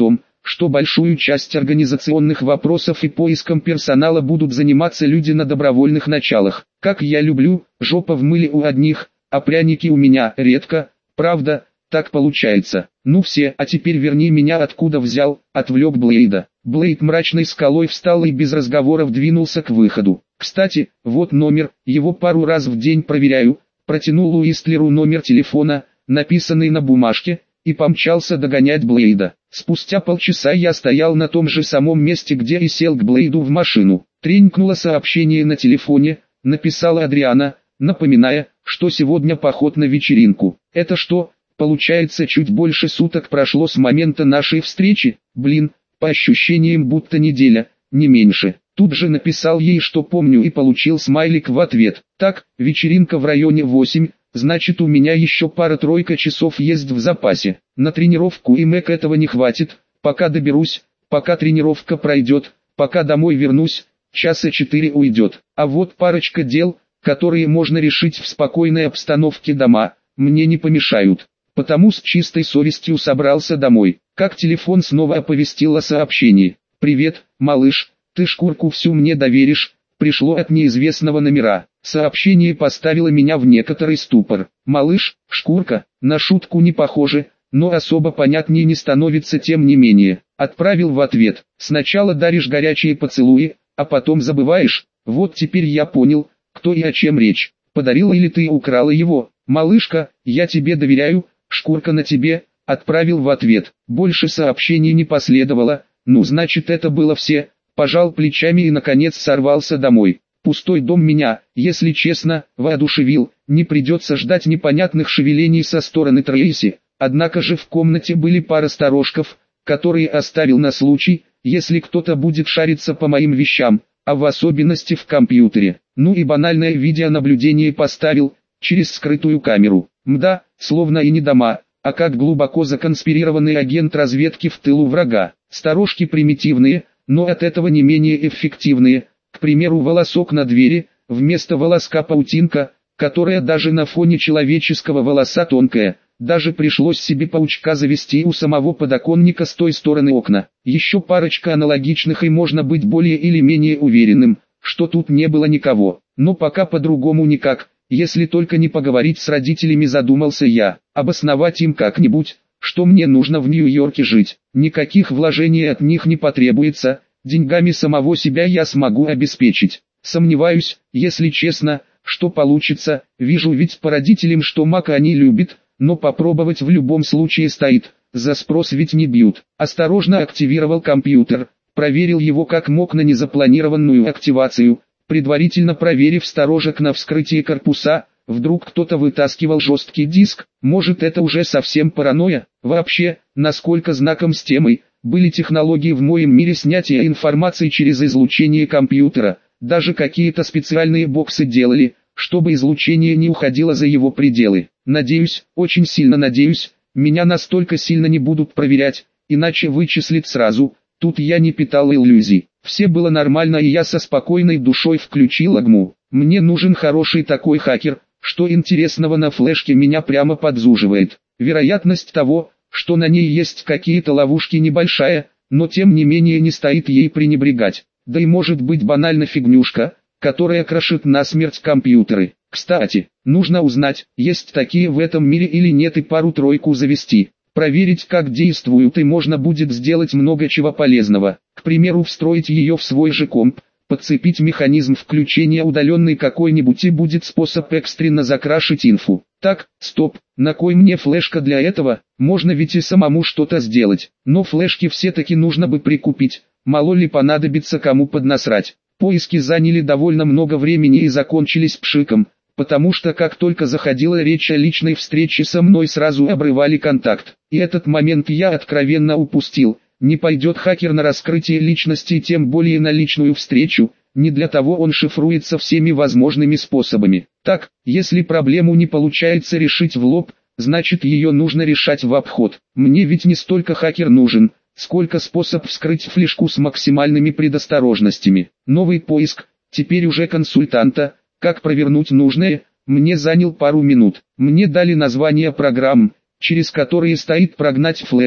что большую часть организационных вопросов и поиском персонала будут заниматься люди на добровольных началах. Как я люблю, жопа в мыле у одних, а пряники у меня редко, правда, так получается. Ну все, а теперь верни меня откуда взял, отвлек Блейда. Блейд мрачной скалой встал и без разговоров двинулся к выходу. Кстати, вот номер, его пару раз в день проверяю, протянул Уистлеру номер телефона, написанный на бумажке, и помчался догонять Блейда. Спустя полчаса я стоял на том же самом месте, где и сел к Блейду в машину. Тренькнуло сообщение на телефоне, написала Адриана, напоминая, что сегодня поход на вечеринку. Это что, получается, чуть больше суток прошло с момента нашей встречи? Блин, по ощущениям будто неделя, не меньше. Тут же написал ей, что помню, и получил смайлик в ответ. Так, вечеринка в районе 8, значит у меня еще пара-тройка часов есть в запасе. На тренировку и мэк этого не хватит, пока доберусь, пока тренировка пройдет, пока домой вернусь, часа 4 уйдет. А вот парочка дел, которые можно решить в спокойной обстановке дома, мне не помешают. Потому с чистой совестью собрался домой. Как телефон снова оповестил о сообщении. «Привет, малыш, ты шкурку всю мне доверишь?» Пришло от неизвестного номера. Сообщение поставило меня в некоторый ступор. «Малыш, шкурка», на шутку не похоже, но особо понятнее не становится тем не менее. Отправил в ответ. «Сначала даришь горячие поцелуи, а потом забываешь. Вот теперь я понял, кто и о чем речь. Подарила или ты украла его? Малышка, я тебе доверяю, шкурка на тебе». Отправил в ответ. Больше сообщений не последовало. Ну значит это было все. Пожал плечами и наконец сорвался домой. Пустой дом меня, если честно, воодушевил. Не придется ждать непонятных шевелений со стороны Трейси. Однако же в комнате были пара сторожков, которые оставил на случай, если кто-то будет шариться по моим вещам, а в особенности в компьютере. Ну и банальное видеонаблюдение поставил, через скрытую камеру. Мда, словно и не дома, а как глубоко законспирированный агент разведки в тылу врага. Сторожки примитивные, но от этого не менее эффективные. К примеру, волосок на двери, вместо волоска паутинка, которая даже на фоне человеческого волоса тонкая. Даже пришлось себе паучка завести у самого подоконника с той стороны окна. Еще парочка аналогичных, и можно быть более или менее уверенным, что тут не было никого. Но пока по-другому никак, если только не поговорить с родителями, задумался я. Обосновать им как-нибудь, что мне нужно в Нью-Йорке жить. Никаких вложений от них не потребуется, деньгами самого себя я смогу обеспечить. Сомневаюсь, если честно, что получится. Вижу ведь по родителям, что Мака они любят, но попробовать в любом случае стоит. За спрос ведь не бьют. Осторожно активировал компьютер, проверил его как мог на незапланированную активацию, предварительно проверив сторожек на вскрытие корпуса. Вдруг кто-то вытаскивал жесткий диск, может это уже совсем паранойя? Вообще, насколько знаком с темой, были технологии в моем мире снятия информации через излучение компьютера, даже какие-то специальные боксы делали, чтобы излучение не уходило за его пределы. Надеюсь, очень сильно надеюсь, меня настолько сильно не будут проверять, иначе вычислят сразу. Тут я не питал иллюзий. Все было нормально, и я со спокойной душой включил АГМУ. Мне нужен хороший такой хакер, что интересного на флешке меня прямо подзуживает. Вероятность того, что на ней есть какие-то ловушки, небольшая, но тем не менее не стоит ей пренебрегать. Да и может быть банально фигнюшка, которая крошит насмерть компьютеры. Кстати, нужно узнать, есть такие в этом мире или нет, и пару-тройку завести. Проверить, как действуют, и можно будет сделать много чего полезного. К примеру, встроить ее в свой же комп, подцепить механизм включения удаленный какой-нибудь, и будет способ экстренно закрашить инфу. Так, стоп, на кой мне флешка для этого? Можно ведь и самому что-то сделать. Но флешки все-таки нужно бы прикупить, мало ли понадобится кому поднасрать. Поиски заняли довольно много времени и закончились пшиком, потому что как только заходила речь о личной встрече со мной, сразу обрывали контакт. И этот момент я откровенно упустил. Не пойдет хакер на раскрытие личности, тем более на личную встречу, не для того он шифруется всеми возможными способами. Так, если проблему не получается решить в лоб, значит ее нужно решать в обход. Мне ведь не столько хакер нужен, сколько способ вскрыть флешку с максимальными предосторожностями. Новый поиск, теперь уже консультанта, как провернуть нужное, мне занял пару минут. Мне дали название программ, через которые стоит прогнать флешку,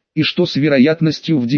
и что с вероятностью в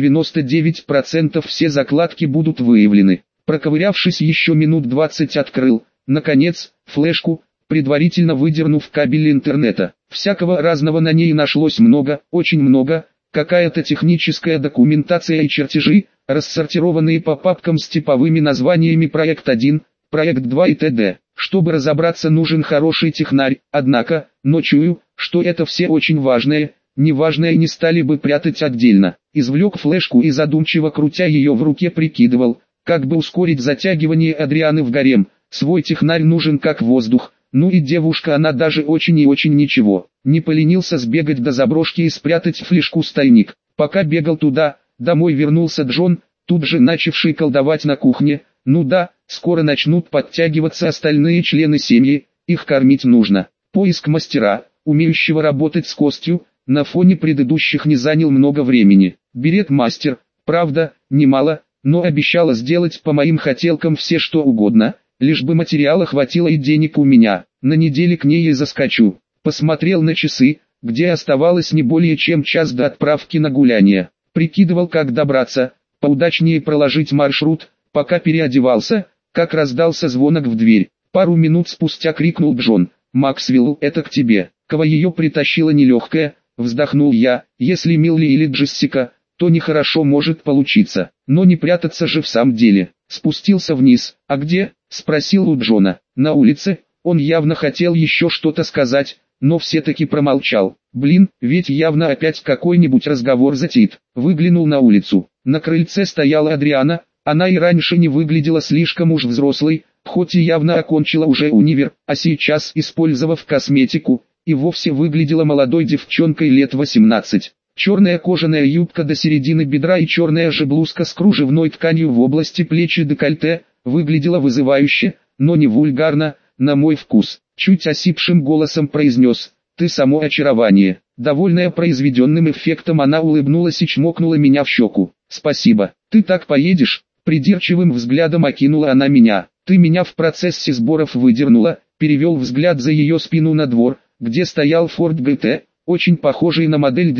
99% все закладки будут выявлены. Проковырявшись еще минут 20, открыл, наконец, флешку, предварительно выдернув кабель интернета. Всякого разного на ней нашлось много, очень много, какая-то техническая документация и чертежи, рассортированные по папкам с типовыми названиями «Проект 1», «Проект 2» и т.д. Чтобы разобраться, нужен хороший технарь, однако, но чую, что это все очень важное, неважное не стали бы прятать отдельно. Извлек флешку и задумчиво крутя ее в руке прикидывал, как бы ускорить затягивание Адрианы в гарем. Свой технарь нужен как воздух, ну и девушка она даже очень и очень ничего. Не поленился сбегать до заброшки и спрятать флешку в тайник. Пока бегал туда, домой вернулся Джон, тут же начавший колдовать на кухне. Ну да, скоро начнут подтягиваться остальные члены семьи, их кормить нужно. Поиск мастера, умеющего работать с костью, на фоне предыдущих не занял много времени. Берет мастер, правда, немало, но обещала сделать по моим хотелкам все что угодно, лишь бы материала хватило и денег у меня. На неделе к ней и заскочу. Посмотрел на часы, где оставалось не более чем час до отправки на гуляние. Прикидывал, как добраться, поудачнее проложить маршрут. Пока переодевался, как раздался звонок в дверь. Пару минут спустя крикнул Джон: «Максвелл, это к тебе». Кого ее притащила нелегкая, вздохнул я. Если Милли или Джессика, то нехорошо может получиться. Но не прятаться же в самом деле. Спустился вниз. «А где?» — спросил у Джона. «На улице». Он явно хотел еще что-то сказать, но все-таки промолчал. Блин, ведь явно опять какой-нибудь разговор затеет. Выглянул на улицу. На крыльце стояла Адриана. Она и раньше не выглядела слишком уж взрослой, хоть и явно окончила уже универ, а сейчас, использовав косметику, и вовсе выглядела молодой девчонкой лет 18. Черная кожаная юбка до середины бедра и черная же блузка с кружевной тканью в области плеч и декольте, выглядела вызывающе, но не вульгарно, на мой вкус. Чуть осипшим голосом произнес: «Ты само очарование». Довольная произведенным эффектом, она улыбнулась и чмокнула меня в щеку. «Спасибо. Ты так поедешь?» Придирчивым взглядом окинула она меня. «Ты меня в процессе сборов выдернула», перевел взгляд за ее спину на двор, где стоял Ford GT, очень похожий на модель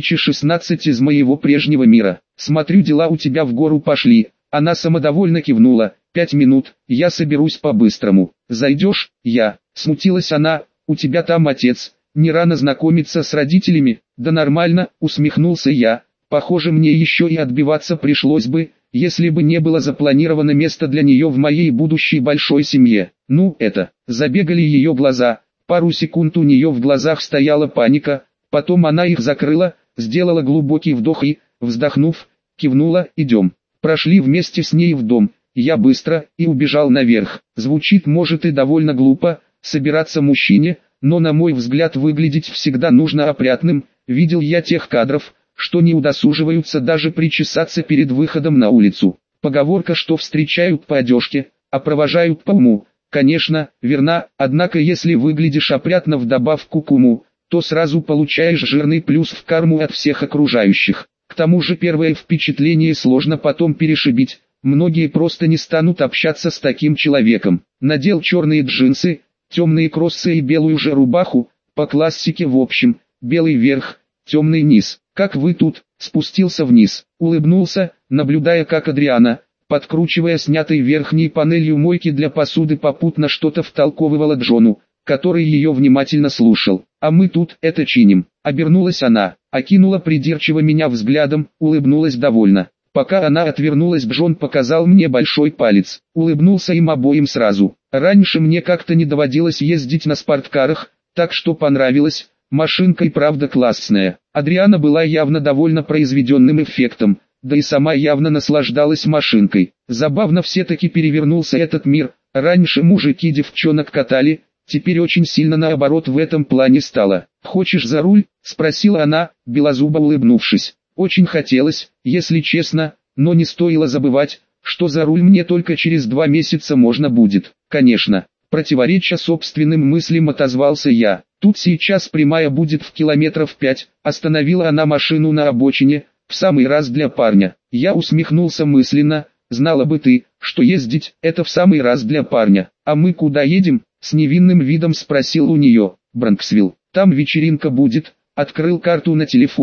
2016 из моего прежнего мира. «Смотрю, дела у тебя в гору пошли». Она самодовольно кивнула. 5 минут, я соберусь по-быстрому. Зайдешь?» Я. Смутилась она. «У тебя там отец, не рано знакомиться с родителями?» «Да нормально», усмехнулся я. «Похоже, мне еще и отбиваться пришлось бы, если бы не было запланировано место для нее в моей будущей большой семье». «Ну, это...» Забегали ее глаза. Пару секунд у нее в глазах стояла паника, потом она их закрыла, сделала глубокий вдох и, вздохнув, кивнула: «Идем». Прошли вместе с ней в дом. Я быстро и убежал наверх. Звучит, может, и довольно глупо, собираться мужчине, но на мой взгляд выглядеть всегда нужно опрятным. Видел я тех кадров, что не удосуживаются даже причесаться перед выходом на улицу. Поговорка, что встречают по одежке, а провожают по уму, конечно, верна, однако если выглядишь опрятно вдобавку к уму, то сразу получаешь жирный плюс в карму от всех окружающих. К тому же первое впечатление сложно потом перешибить, многие просто не станут общаться с таким человеком. Надел черные джинсы, темные кроссы и белую же рубаху, по классике в общем, белый верх, темный низ. «Как вы тут?» Спустился вниз, улыбнулся, наблюдая, как Адриана, подкручивая снятой верхней панелью мойки для посуды, попутно что-то втолковывала Джону, который ее внимательно слушал. «А мы тут это чиним». Обернулась она, окинула придирчиво меня взглядом, улыбнулась довольно. Пока она отвернулась, Джон показал мне большой палец, улыбнулся им обоим сразу. Раньше мне как-то не доводилось ездить на спорткарах, так что понравилось. Машинка и правда классная. Адриана была явно довольна произведенным эффектом, да и сама явно наслаждалась машинкой. Забавно все-таки перевернулся этот мир. Раньше мужики девчонок катали, теперь очень сильно наоборот в этом плане стало. «Хочешь за руль?» — спросила она, белозубо улыбнувшись. Очень хотелось, если честно, но не стоило забывать, что за руль мне только через 2 месяца можно будет. Конечно, противореча собственным мыслям, отозвался я. Тут сейчас прямая будет в километров 5, остановила она машину на обочине, в самый раз для парня. Я усмехнулся мысленно, знала бы ты, что ездить – это в самый раз для парня. А мы куда едем? С невинным видом спросил у нее. Бронксвилл, там вечеринка будет. Открыл карту на телефоне,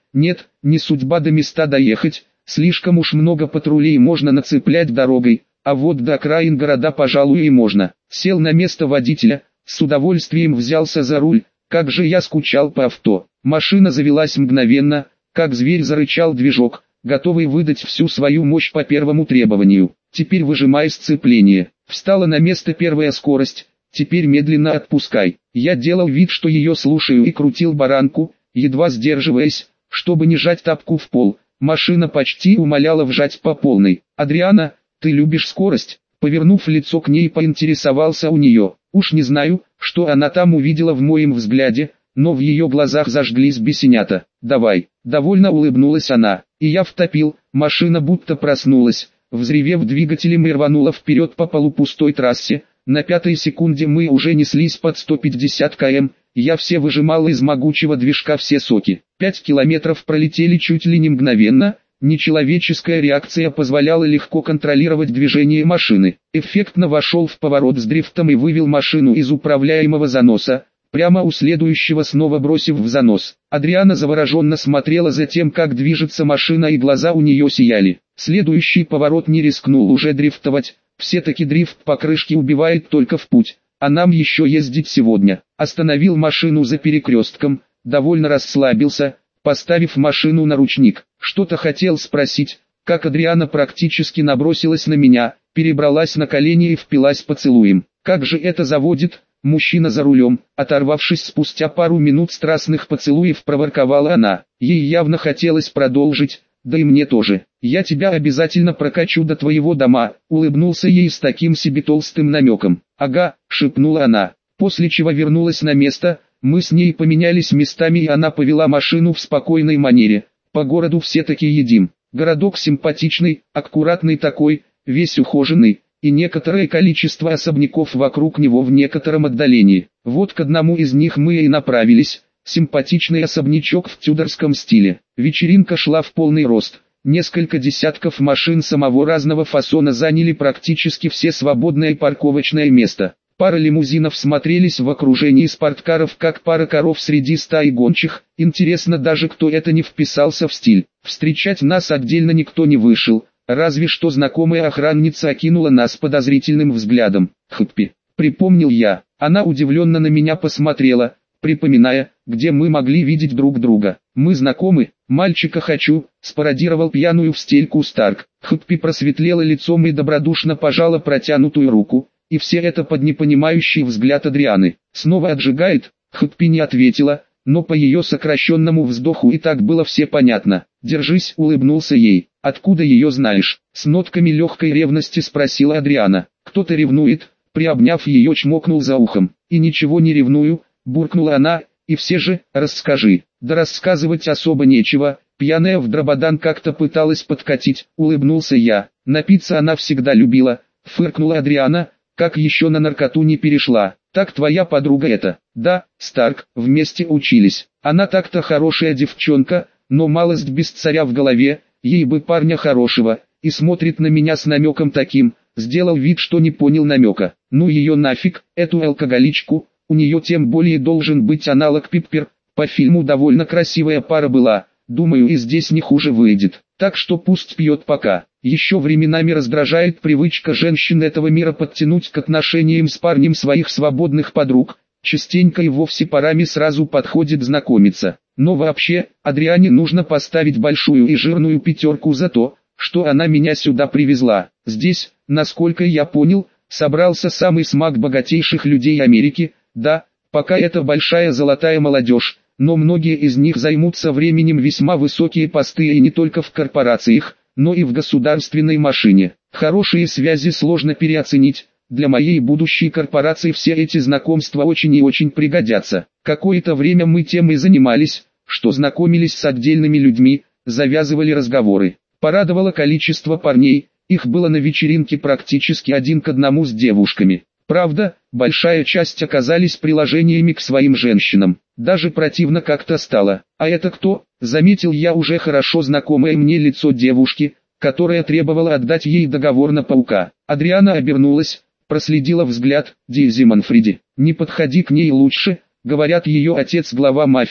Нет, не судьба до места доехать, слишком уж много патрулей можно нацеплять дорогой, а вот до окраин города, пожалуй, и можно. Сел на место водителя, с удовольствием взялся за руль, как же я скучал по авто. Машина завелась мгновенно, как зверь зарычал движок, готовый выдать всю свою мощь по первому требованию. Теперь выжимай сцепление. Встала на место первая скорость, теперь медленно отпускай. Я делал вид, что ее слушаю, и крутил баранку, едва сдерживаясь, чтобы не жать тапку в пол. Машина почти умоляла вжать по полной. «Адриана, ты любишь скорость?» Повернув лицо к ней, поинтересовался у нее. Уж не знаю, что она там увидела в моем взгляде, но в ее глазах зажглись бесенята. «Давай», довольно улыбнулась она, и я втопил. Машина будто проснулась, взревев двигателем и рванула вперед по полупустой трассе. На 5-й секунде мы уже неслись под 150 км, я все выжимал из могучего движка все соки. 5 километров пролетели чуть ли не мгновенно. Нечеловеческая реакция позволяла легко контролировать движение машины. Эффектно вошел в поворот с дрифтом и вывел машину из управляемого заноса, прямо у следующего, снова бросив в занос. Адриана завороженно смотрела за тем, как движется машина, и глаза у нее сияли. Следующий поворот не рискнул уже дрифтовать, все-таки дрифт по крышке убивает только в путь, а нам еще ездить сегодня. Остановил машину за перекрестком, довольно расслабился, поставив машину на ручник. Что-то хотел спросить, как Адриана практически набросилась на меня, перебралась на колени и впилась поцелуем. Как же это заводит, мужчина за рулем. Оторвавшись спустя пару минут страстных поцелуев, проворковала она. Ей явно хотелось продолжить, да и мне тоже. «Я тебя обязательно прокачу до твоего дома», улыбнулся ей с таким себе толстым намеком. «Ага», шепнула она, после чего вернулась на место. Мы с ней поменялись местами, и она повела машину в спокойной манере. По городу все-таки едим. Городок симпатичный, аккуратный такой, весь ухоженный, и некоторое количество особняков вокруг него в некотором отдалении. Вот к одному из них мы и направились. Симпатичный особнячок в тюдорском стиле. Вечеринка шла в полный рост. Несколько десятков машин самого разного фасона заняли практически все свободное парковочное место. Пара лимузинов смотрелись в окружении спорткаров, как пара коров среди стаи гончих. Интересно даже, кто это не вписался в стиль. Встречать нас отдельно никто не вышел, разве что знакомая охранница окинула нас подозрительным взглядом. «Хэппи», припомнил я. Она удивленно на меня посмотрела, припоминая, где мы могли видеть друг друга. «Мы знакомы, мальчика хочу», спародировал пьяную в стельку Старк. Хэппи просветлела лицом и добродушно пожала протянутую руку. И все это под непонимающий взгляд Адрианы. «Снова отжигает?» Хэппи не ответила, но по ее сокращенному вздоху и так было все понятно. «Держись», улыбнулся ей. «Откуда ее знаешь?» С нотками легкой ревности спросила Адриана. «Кто-то ревнует?» Приобняв ее, чмокнул за ухом. «И ничего не ревную», буркнула она. «И все же, расскажи». «Да рассказывать особо нечего». Пьяная в дрободан как-то пыталась подкатить, улыбнулся я. Напиться она всегда любила, фыркнула Адриана. «Как еще на наркоту не перешла? Так твоя подруга это?» «Да, Старк, вместе учились. Она так-то хорошая девчонка, но малость без царя в голове, ей бы парня хорошего». И смотрит на меня с намеком таким, сделал вид, что не понял намека. «Ну ее нафиг, эту алкоголичку, у нее тем более должен быть аналог Пиппер. По фильму довольно красивая пара была, думаю, и здесь не хуже выйдет. Так что пусть пьет пока». Еще временами раздражает привычка женщин этого мира подтянуть к отношениям с парнем своих свободных подруг, частенько и вовсе парами сразу подходит знакомиться. Но вообще, Адриане нужно поставить большую и жирную пятерку за то, что она меня сюда привезла. Здесь, насколько я понял, собрался самый смак богатейших людей Америки. Да, пока это большая золотая молодежь, но многие из них займут со временем весьма высокие посты, и не только в корпорациях, но и в государственной машине. Хорошие связи сложно переоценить. Для моей будущей корпорации все эти знакомства очень и очень пригодятся. Какое-то время мы тем и занимались, что знакомились с отдельными людьми, завязывали разговоры. Порадовало количество парней, их было на вечеринке практически 1 к 1 с девушками. Правда, большая часть оказались приложениями к своим женщинам. Даже противно как-то стало. «А это кто?» — заметил я уже хорошо знакомое мне лицо девушки, которая требовала отдать ей договор на паука. Адриана обернулась, проследила взгляд. «Дейзи Манфреди. Не подходи к ней лучше, говорят, ее отец глава мафии»,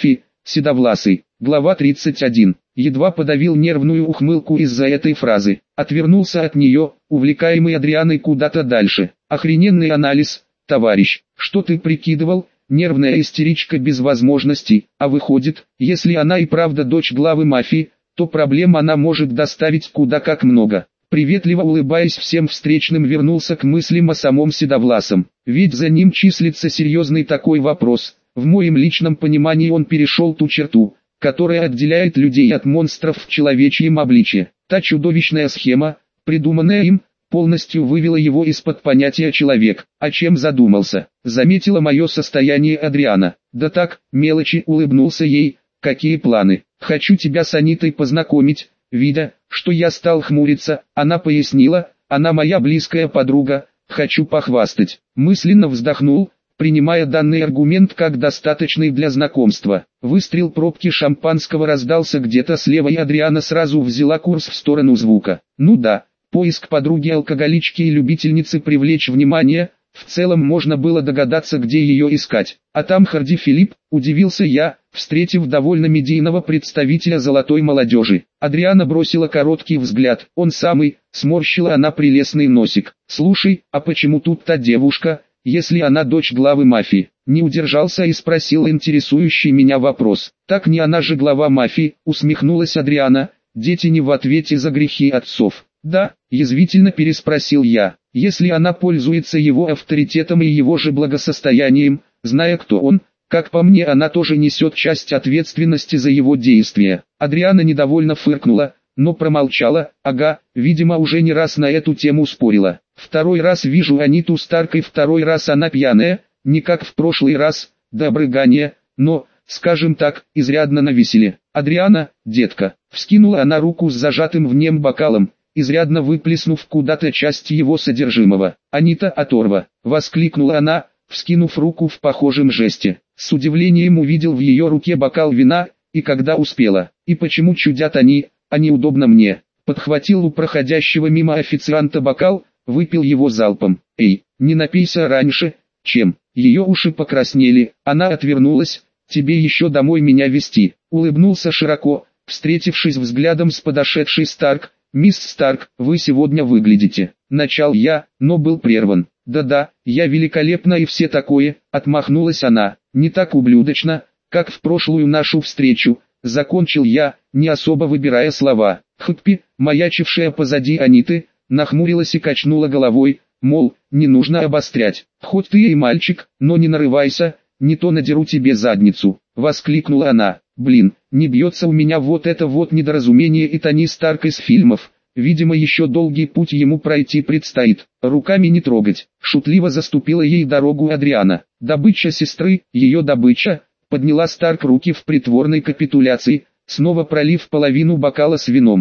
седовласый. Глава 31. Едва подавил нервную ухмылку из-за этой фразы. Отвернулся от нее, увлекаемый Адрианой куда-то дальше. Охрененный анализ, товарищ. Что ты прикидывал? Нервная истеричка без возможностей. А выходит, если она и правда дочь главы мафии, то проблем она может доставить куда как много. Приветливо улыбаясь всем встречным, вернулся к мыслям о самом Седовласом. Ведь за ним числится серьезный такой вопрос. В моем личном понимании он перешел ту черту, которая отделяет людей от монстров в человечьем обличье. Та чудовищная схема, придуманная им, полностью вывела его из-под понятия «человек». О чем задумался? Заметила мое состояние Адриана. Да так, мелочи, улыбнулся ей. Какие планы? Хочу тебя с Анитой познакомить. Видя, что я стал хмуриться, она пояснила: она моя близкая подруга, хочу похвастать. Мысленно вздохнул, принимая данный аргумент как достаточный для знакомства. Выстрел пробки шампанского раздался где-то слева, и Адриана сразу взяла курс в сторону звука. Ну да, поиск подруги-алкоголички и любительницы привлечь внимание. В целом можно было догадаться, где ее искать. А там Харди Филипп, удивился я, встретив довольно медийного представителя золотой молодежи. Адриана бросила короткий взгляд. Он самый, сморщила она прелестный носик. Слушай, а почему тут та девушка, если она дочь главы мафии? Не удержался и спросил интересующий меня вопрос. Так не она же глава мафии, усмехнулась Адриана. Дети не в ответе за грехи отцов. Да, язвительно переспросил я. Если она пользуется его авторитетом и его же благосостоянием, зная кто он, как по мне, она тоже несет часть ответственности за его действия. Адриана недовольно фыркнула, но промолчала. Ага, видимо уже не раз на эту тему спорила. Второй раз вижу Аниту Старк, и второй раз она пьяная, не как в прошлый раз, до обрыгания, но, скажем так, изрядно навеселе. Адриана, детка, вскинула она руку с зажатым в нем бокалом, изрядно выплеснув куда-то часть его содержимого. «Анита, оторва!» — воскликнула она, вскинув руку в похожем жесте. С удивлением увидел в ее руке бокал вина, и когда успела. «И почему чудят они, а неудобно мне?» Подхватил у проходящего мимо официанта бокал, выпил его залпом. «Эй, не напейся раньше, чем...» Ее уши покраснели, она отвернулась. «Тебе еще домой меня везти?» Улыбнулся широко, встретившись взглядом с подошедшей Старк. «Мисс Старк, вы сегодня выглядите...» Начал я, но был прерван. «Да-да, я великолепна и все такое», — отмахнулась она. «Не так ублюдочно, как в прошлую нашу встречу», — закончил я, не особо выбирая слова. Хпи, маячившая позади Аниты, нахмурилась и качнула головой, мол, не нужно обострять. «Хоть ты и мальчик, но не нарывайся, не то надеру тебе задницу», — воскликнула она. «Блин, не бьется у меня вот это вот недоразумение и Тони Старк из фильмов. Видимо, еще долгий путь ему пройти предстоит. Руками не трогать». Шутливо заступила ей дорогу Адриана. «Добыча сестры, ее добыча», — подняла Старк руки в притворной капитуляции, снова пролив половину бокала с вином.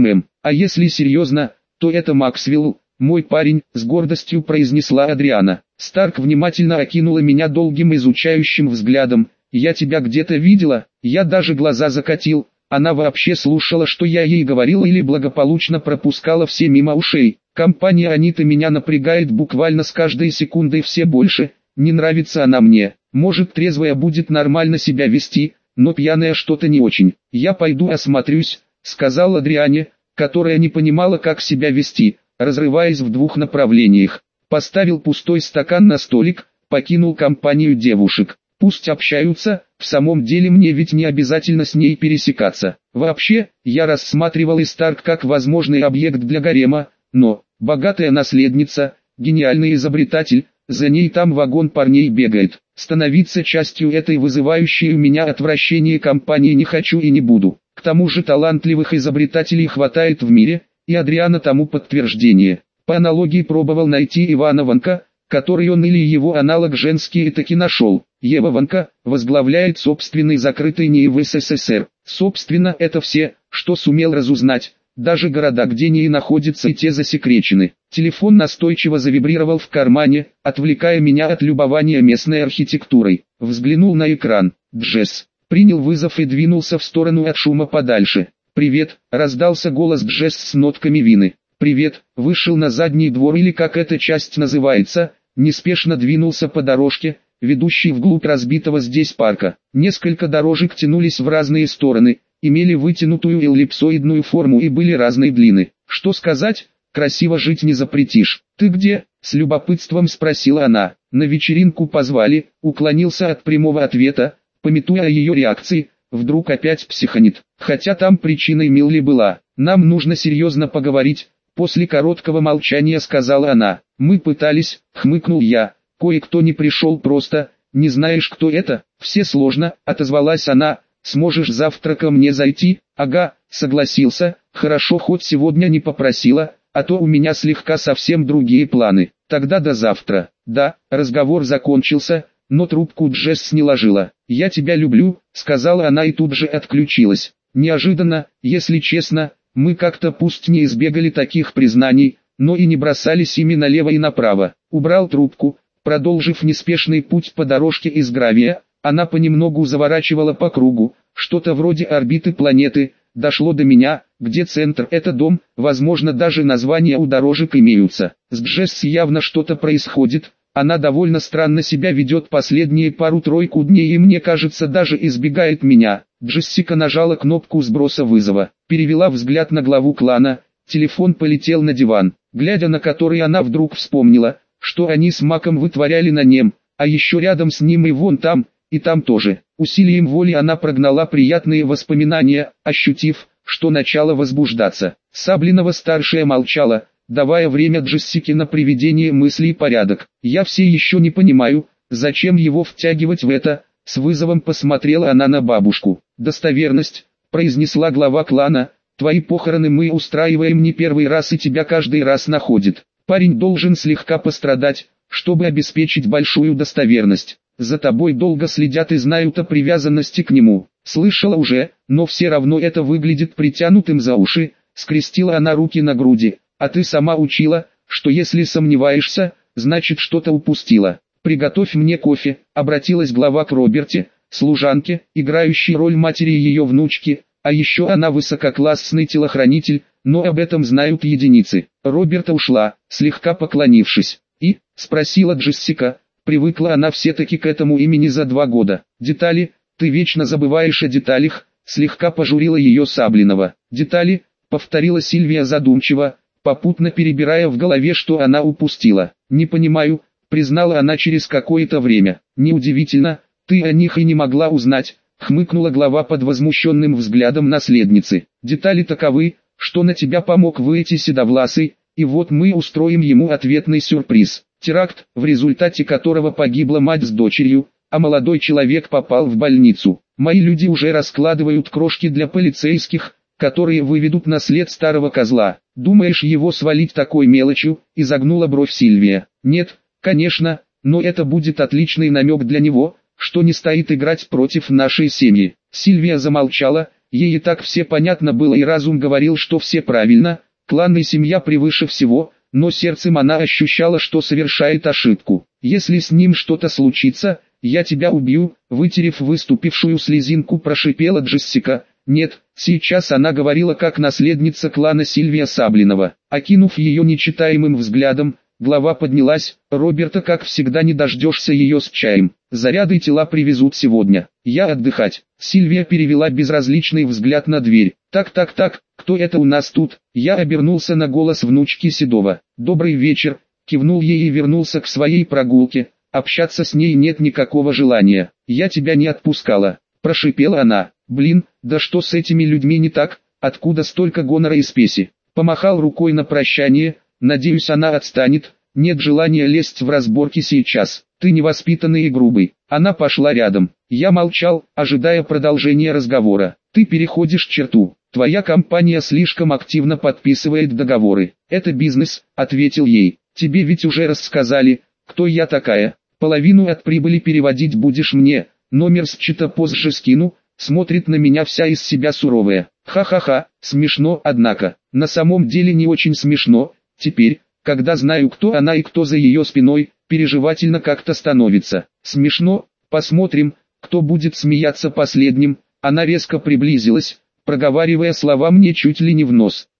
А если серьезно, то это Максвелл, мой парень», — с гордостью произнесла Адриана. Старк внимательно окинула меня долгим изучающим взглядом. «Я тебя где-то видела?» Я даже глаза закатил. Она вообще слушала, что я ей говорил, или благополучно пропускала все мимо ушей? Компания Аниты меня напрягает буквально с каждой секундой все больше. Не нравится она мне. Может, трезвая будет нормально себя вести, но пьяная что-то не очень. «Я пойду осмотрюсь», — сказал Адриане, которая не понимала, как себя вести, разрываясь в двух направлениях. Поставил пустой стакан на столик, покинул компанию девушек. Пусть общаются, в самом деле мне ведь не обязательно с ней пересекаться. Вообще, я рассматривал и Старк как возможный объект для гарема, но, богатая наследница, гениальный изобретатель, за ней там вагон парней бегает. Становиться частью этой вызывающей у меня отвращение компании не хочу и не буду. К тому же талантливых изобретателей хватает в мире, и Адриана тому подтверждение. По аналогии пробовал найти Ивана Ванка, который он или его аналог женский и таки нашел. Ева Ванка возглавляет собственный закрытый НИИ в СССР. Собственно, это все, что сумел разузнать. Даже города, где НИИ находятся, и те засекречены. Телефон настойчиво завибрировал в кармане, отвлекая меня от любования местной архитектурой. Взглянул на экран. Джесс. Принял вызов и двинулся в сторону от шума подальше. «Привет», — раздался голос Джесс с нотками вины. «Привет», вышел на задний двор, или как эта часть называется, неспешно двинулся по дорожке, ведущий вглубь разбитого здесь парка. Несколько дорожек тянулись в разные стороны, имели вытянутую эллипсоидную форму и были разной длины. Что сказать, красиво жить не запретишь. «Ты где?» — с любопытством спросила она. «На вечеринку позвали», — уклонился от прямого ответа, памятуя о ее реакции, вдруг опять психанет. Хотя там причиной Милли была. «Нам нужно серьезно поговорить», — после короткого молчания сказала она. «Мы пытались», — хмыкнул я. «Кое-кто не пришел просто, не знаешь, кто это?» «Все сложно», — отозвалась она. «Сможешь завтра ко мне зайти?» «Ага», — согласился. «Хорошо, хоть сегодня не попросила, а то у меня слегка совсем другие планы. Тогда до завтра». Да, разговор закончился, но трубку Джесс не ложила. «Я тебя люблю», — сказала она и тут же отключилась. Неожиданно, если честно, мы как-то пусть не избегали таких признаний, но и не бросались ими налево и направо. Убрал трубку, продолжив неспешный путь по дорожке из гравия, она понемногу заворачивала по кругу, что-то вроде орбиты планеты. Дошло до меня, где центр — это дом, возможно даже названия у дорожек имеются. С Джесс явно что-то происходит, она довольно странно себя ведет последние пару-тройку дней и мне кажется даже избегает меня. Джессика нажала кнопку сброса вызова, перевела взгляд на главу клана, телефон полетел на диван, глядя на который она вдруг вспомнила, что они с Маком вытворяли на нем, а еще рядом с ним и вон там, и там тоже. Усилием воли она прогнала приятные воспоминания, ощутив, что начала возбуждаться. Саблинова-старшая молчала, давая время Джессике на приведение мыслей в порядок. «Я все еще не понимаю, зачем его втягивать в это», — с вызовом посмотрела она на бабушку. «Достоверность», — произнесла глава клана, — «твои похороны мы устраиваем не первый раз и тебя каждый раз находит. Парень должен слегка пострадать, чтобы обеспечить большую достоверность. За тобой долго следят и знают о привязанности к нему. Слышала уже, но все равно это выглядит притянутым за уши», — скрестила она руки на груди. «А ты сама учила, что если сомневаешься, значит что-то упустила. Приготовь мне кофе», — обратилась глава к Роберте, служанке, играющей роль матери ее внучки, а еще она высококлассный телохранитель, но об этом знают единицы. Роберта ушла, слегка поклонившись. «И?» — спросила Джессика. Привыкла она все-таки к этому имени за 2 года. «Детали, ты вечно забываешь о деталях», — слегка пожурила ее Саблинова. «Детали», — повторила Сильвия задумчиво, попутно перебирая в голове, что она упустила. «Не понимаю», — признала она через какое-то время. «Неудивительно, ты о них и не могла узнать», — хмыкнула глава под возмущенным взглядом наследницы. «Детали таковы, что на тебя помог выйти Седовласый, и вот мы устроим ему ответный сюрприз. Теракт, в результате которого погибла мать с дочерью, а молодой человек попал в больницу. Мои люди уже раскладывают крошки для полицейских, которые выведут на след старого козла. Думаешь его свалить такой мелочью?» — изогнула бровь Сильвия. «Нет, конечно, но это будет отличный намек для него, что не стоит играть против нашей семьи». Сильвия замолчала, ей и так все понятно было и разум говорил, что все правильно, клан и семья превыше всего, но сердцем она ощущала, что совершает ошибку. «Если с ним что-то случится, я тебя убью», — вытерев выступившую слезинку, прошипела Джессика. Нет, сейчас она говорила как наследница клана Сильвия Саблинова. Окинув ее нечитаемым взглядом, глава поднялась. «Роберта, как всегда, не дождешься ее с чаем. Заряды тела привезут сегодня. Я отдыхать». Сильвия перевела безразличный взгляд на дверь. Так, кто это у нас тут?» Я обернулся на голос внучки Седова. «Добрый вечер», кивнул ей и вернулся к своей прогулке. Общаться с ней нет никакого желания. «Я тебя не отпускала», прошипела она. «Блин, да что с этими людьми не так, откуда столько гонора и спеси?» Помахал рукой на прощание, надеюсь она отстанет, нет желания лезть в разборки сейчас. «Ты невоспитанный и грубый». Она пошла рядом. Я молчал, ожидая продолжения разговора. «Ты переходишь черту. Твоя компания слишком активно подписывает договоры. Это бизнес», — ответил ей. «Тебе ведь уже рассказали, кто я такая. Половину от прибыли переводить будешь мне, номер счета позже скину». Смотрит на меня вся из себя суровая. Ха-ха-ха, смешно, однако. На самом деле не очень смешно. Теперь, когда знаю, кто она и кто за ее спиной, переживательно как-то становится. Смешно, посмотрим, кто будет смеяться последним. Она резко приблизилась, проговаривая слова мне чуть ли не в нос.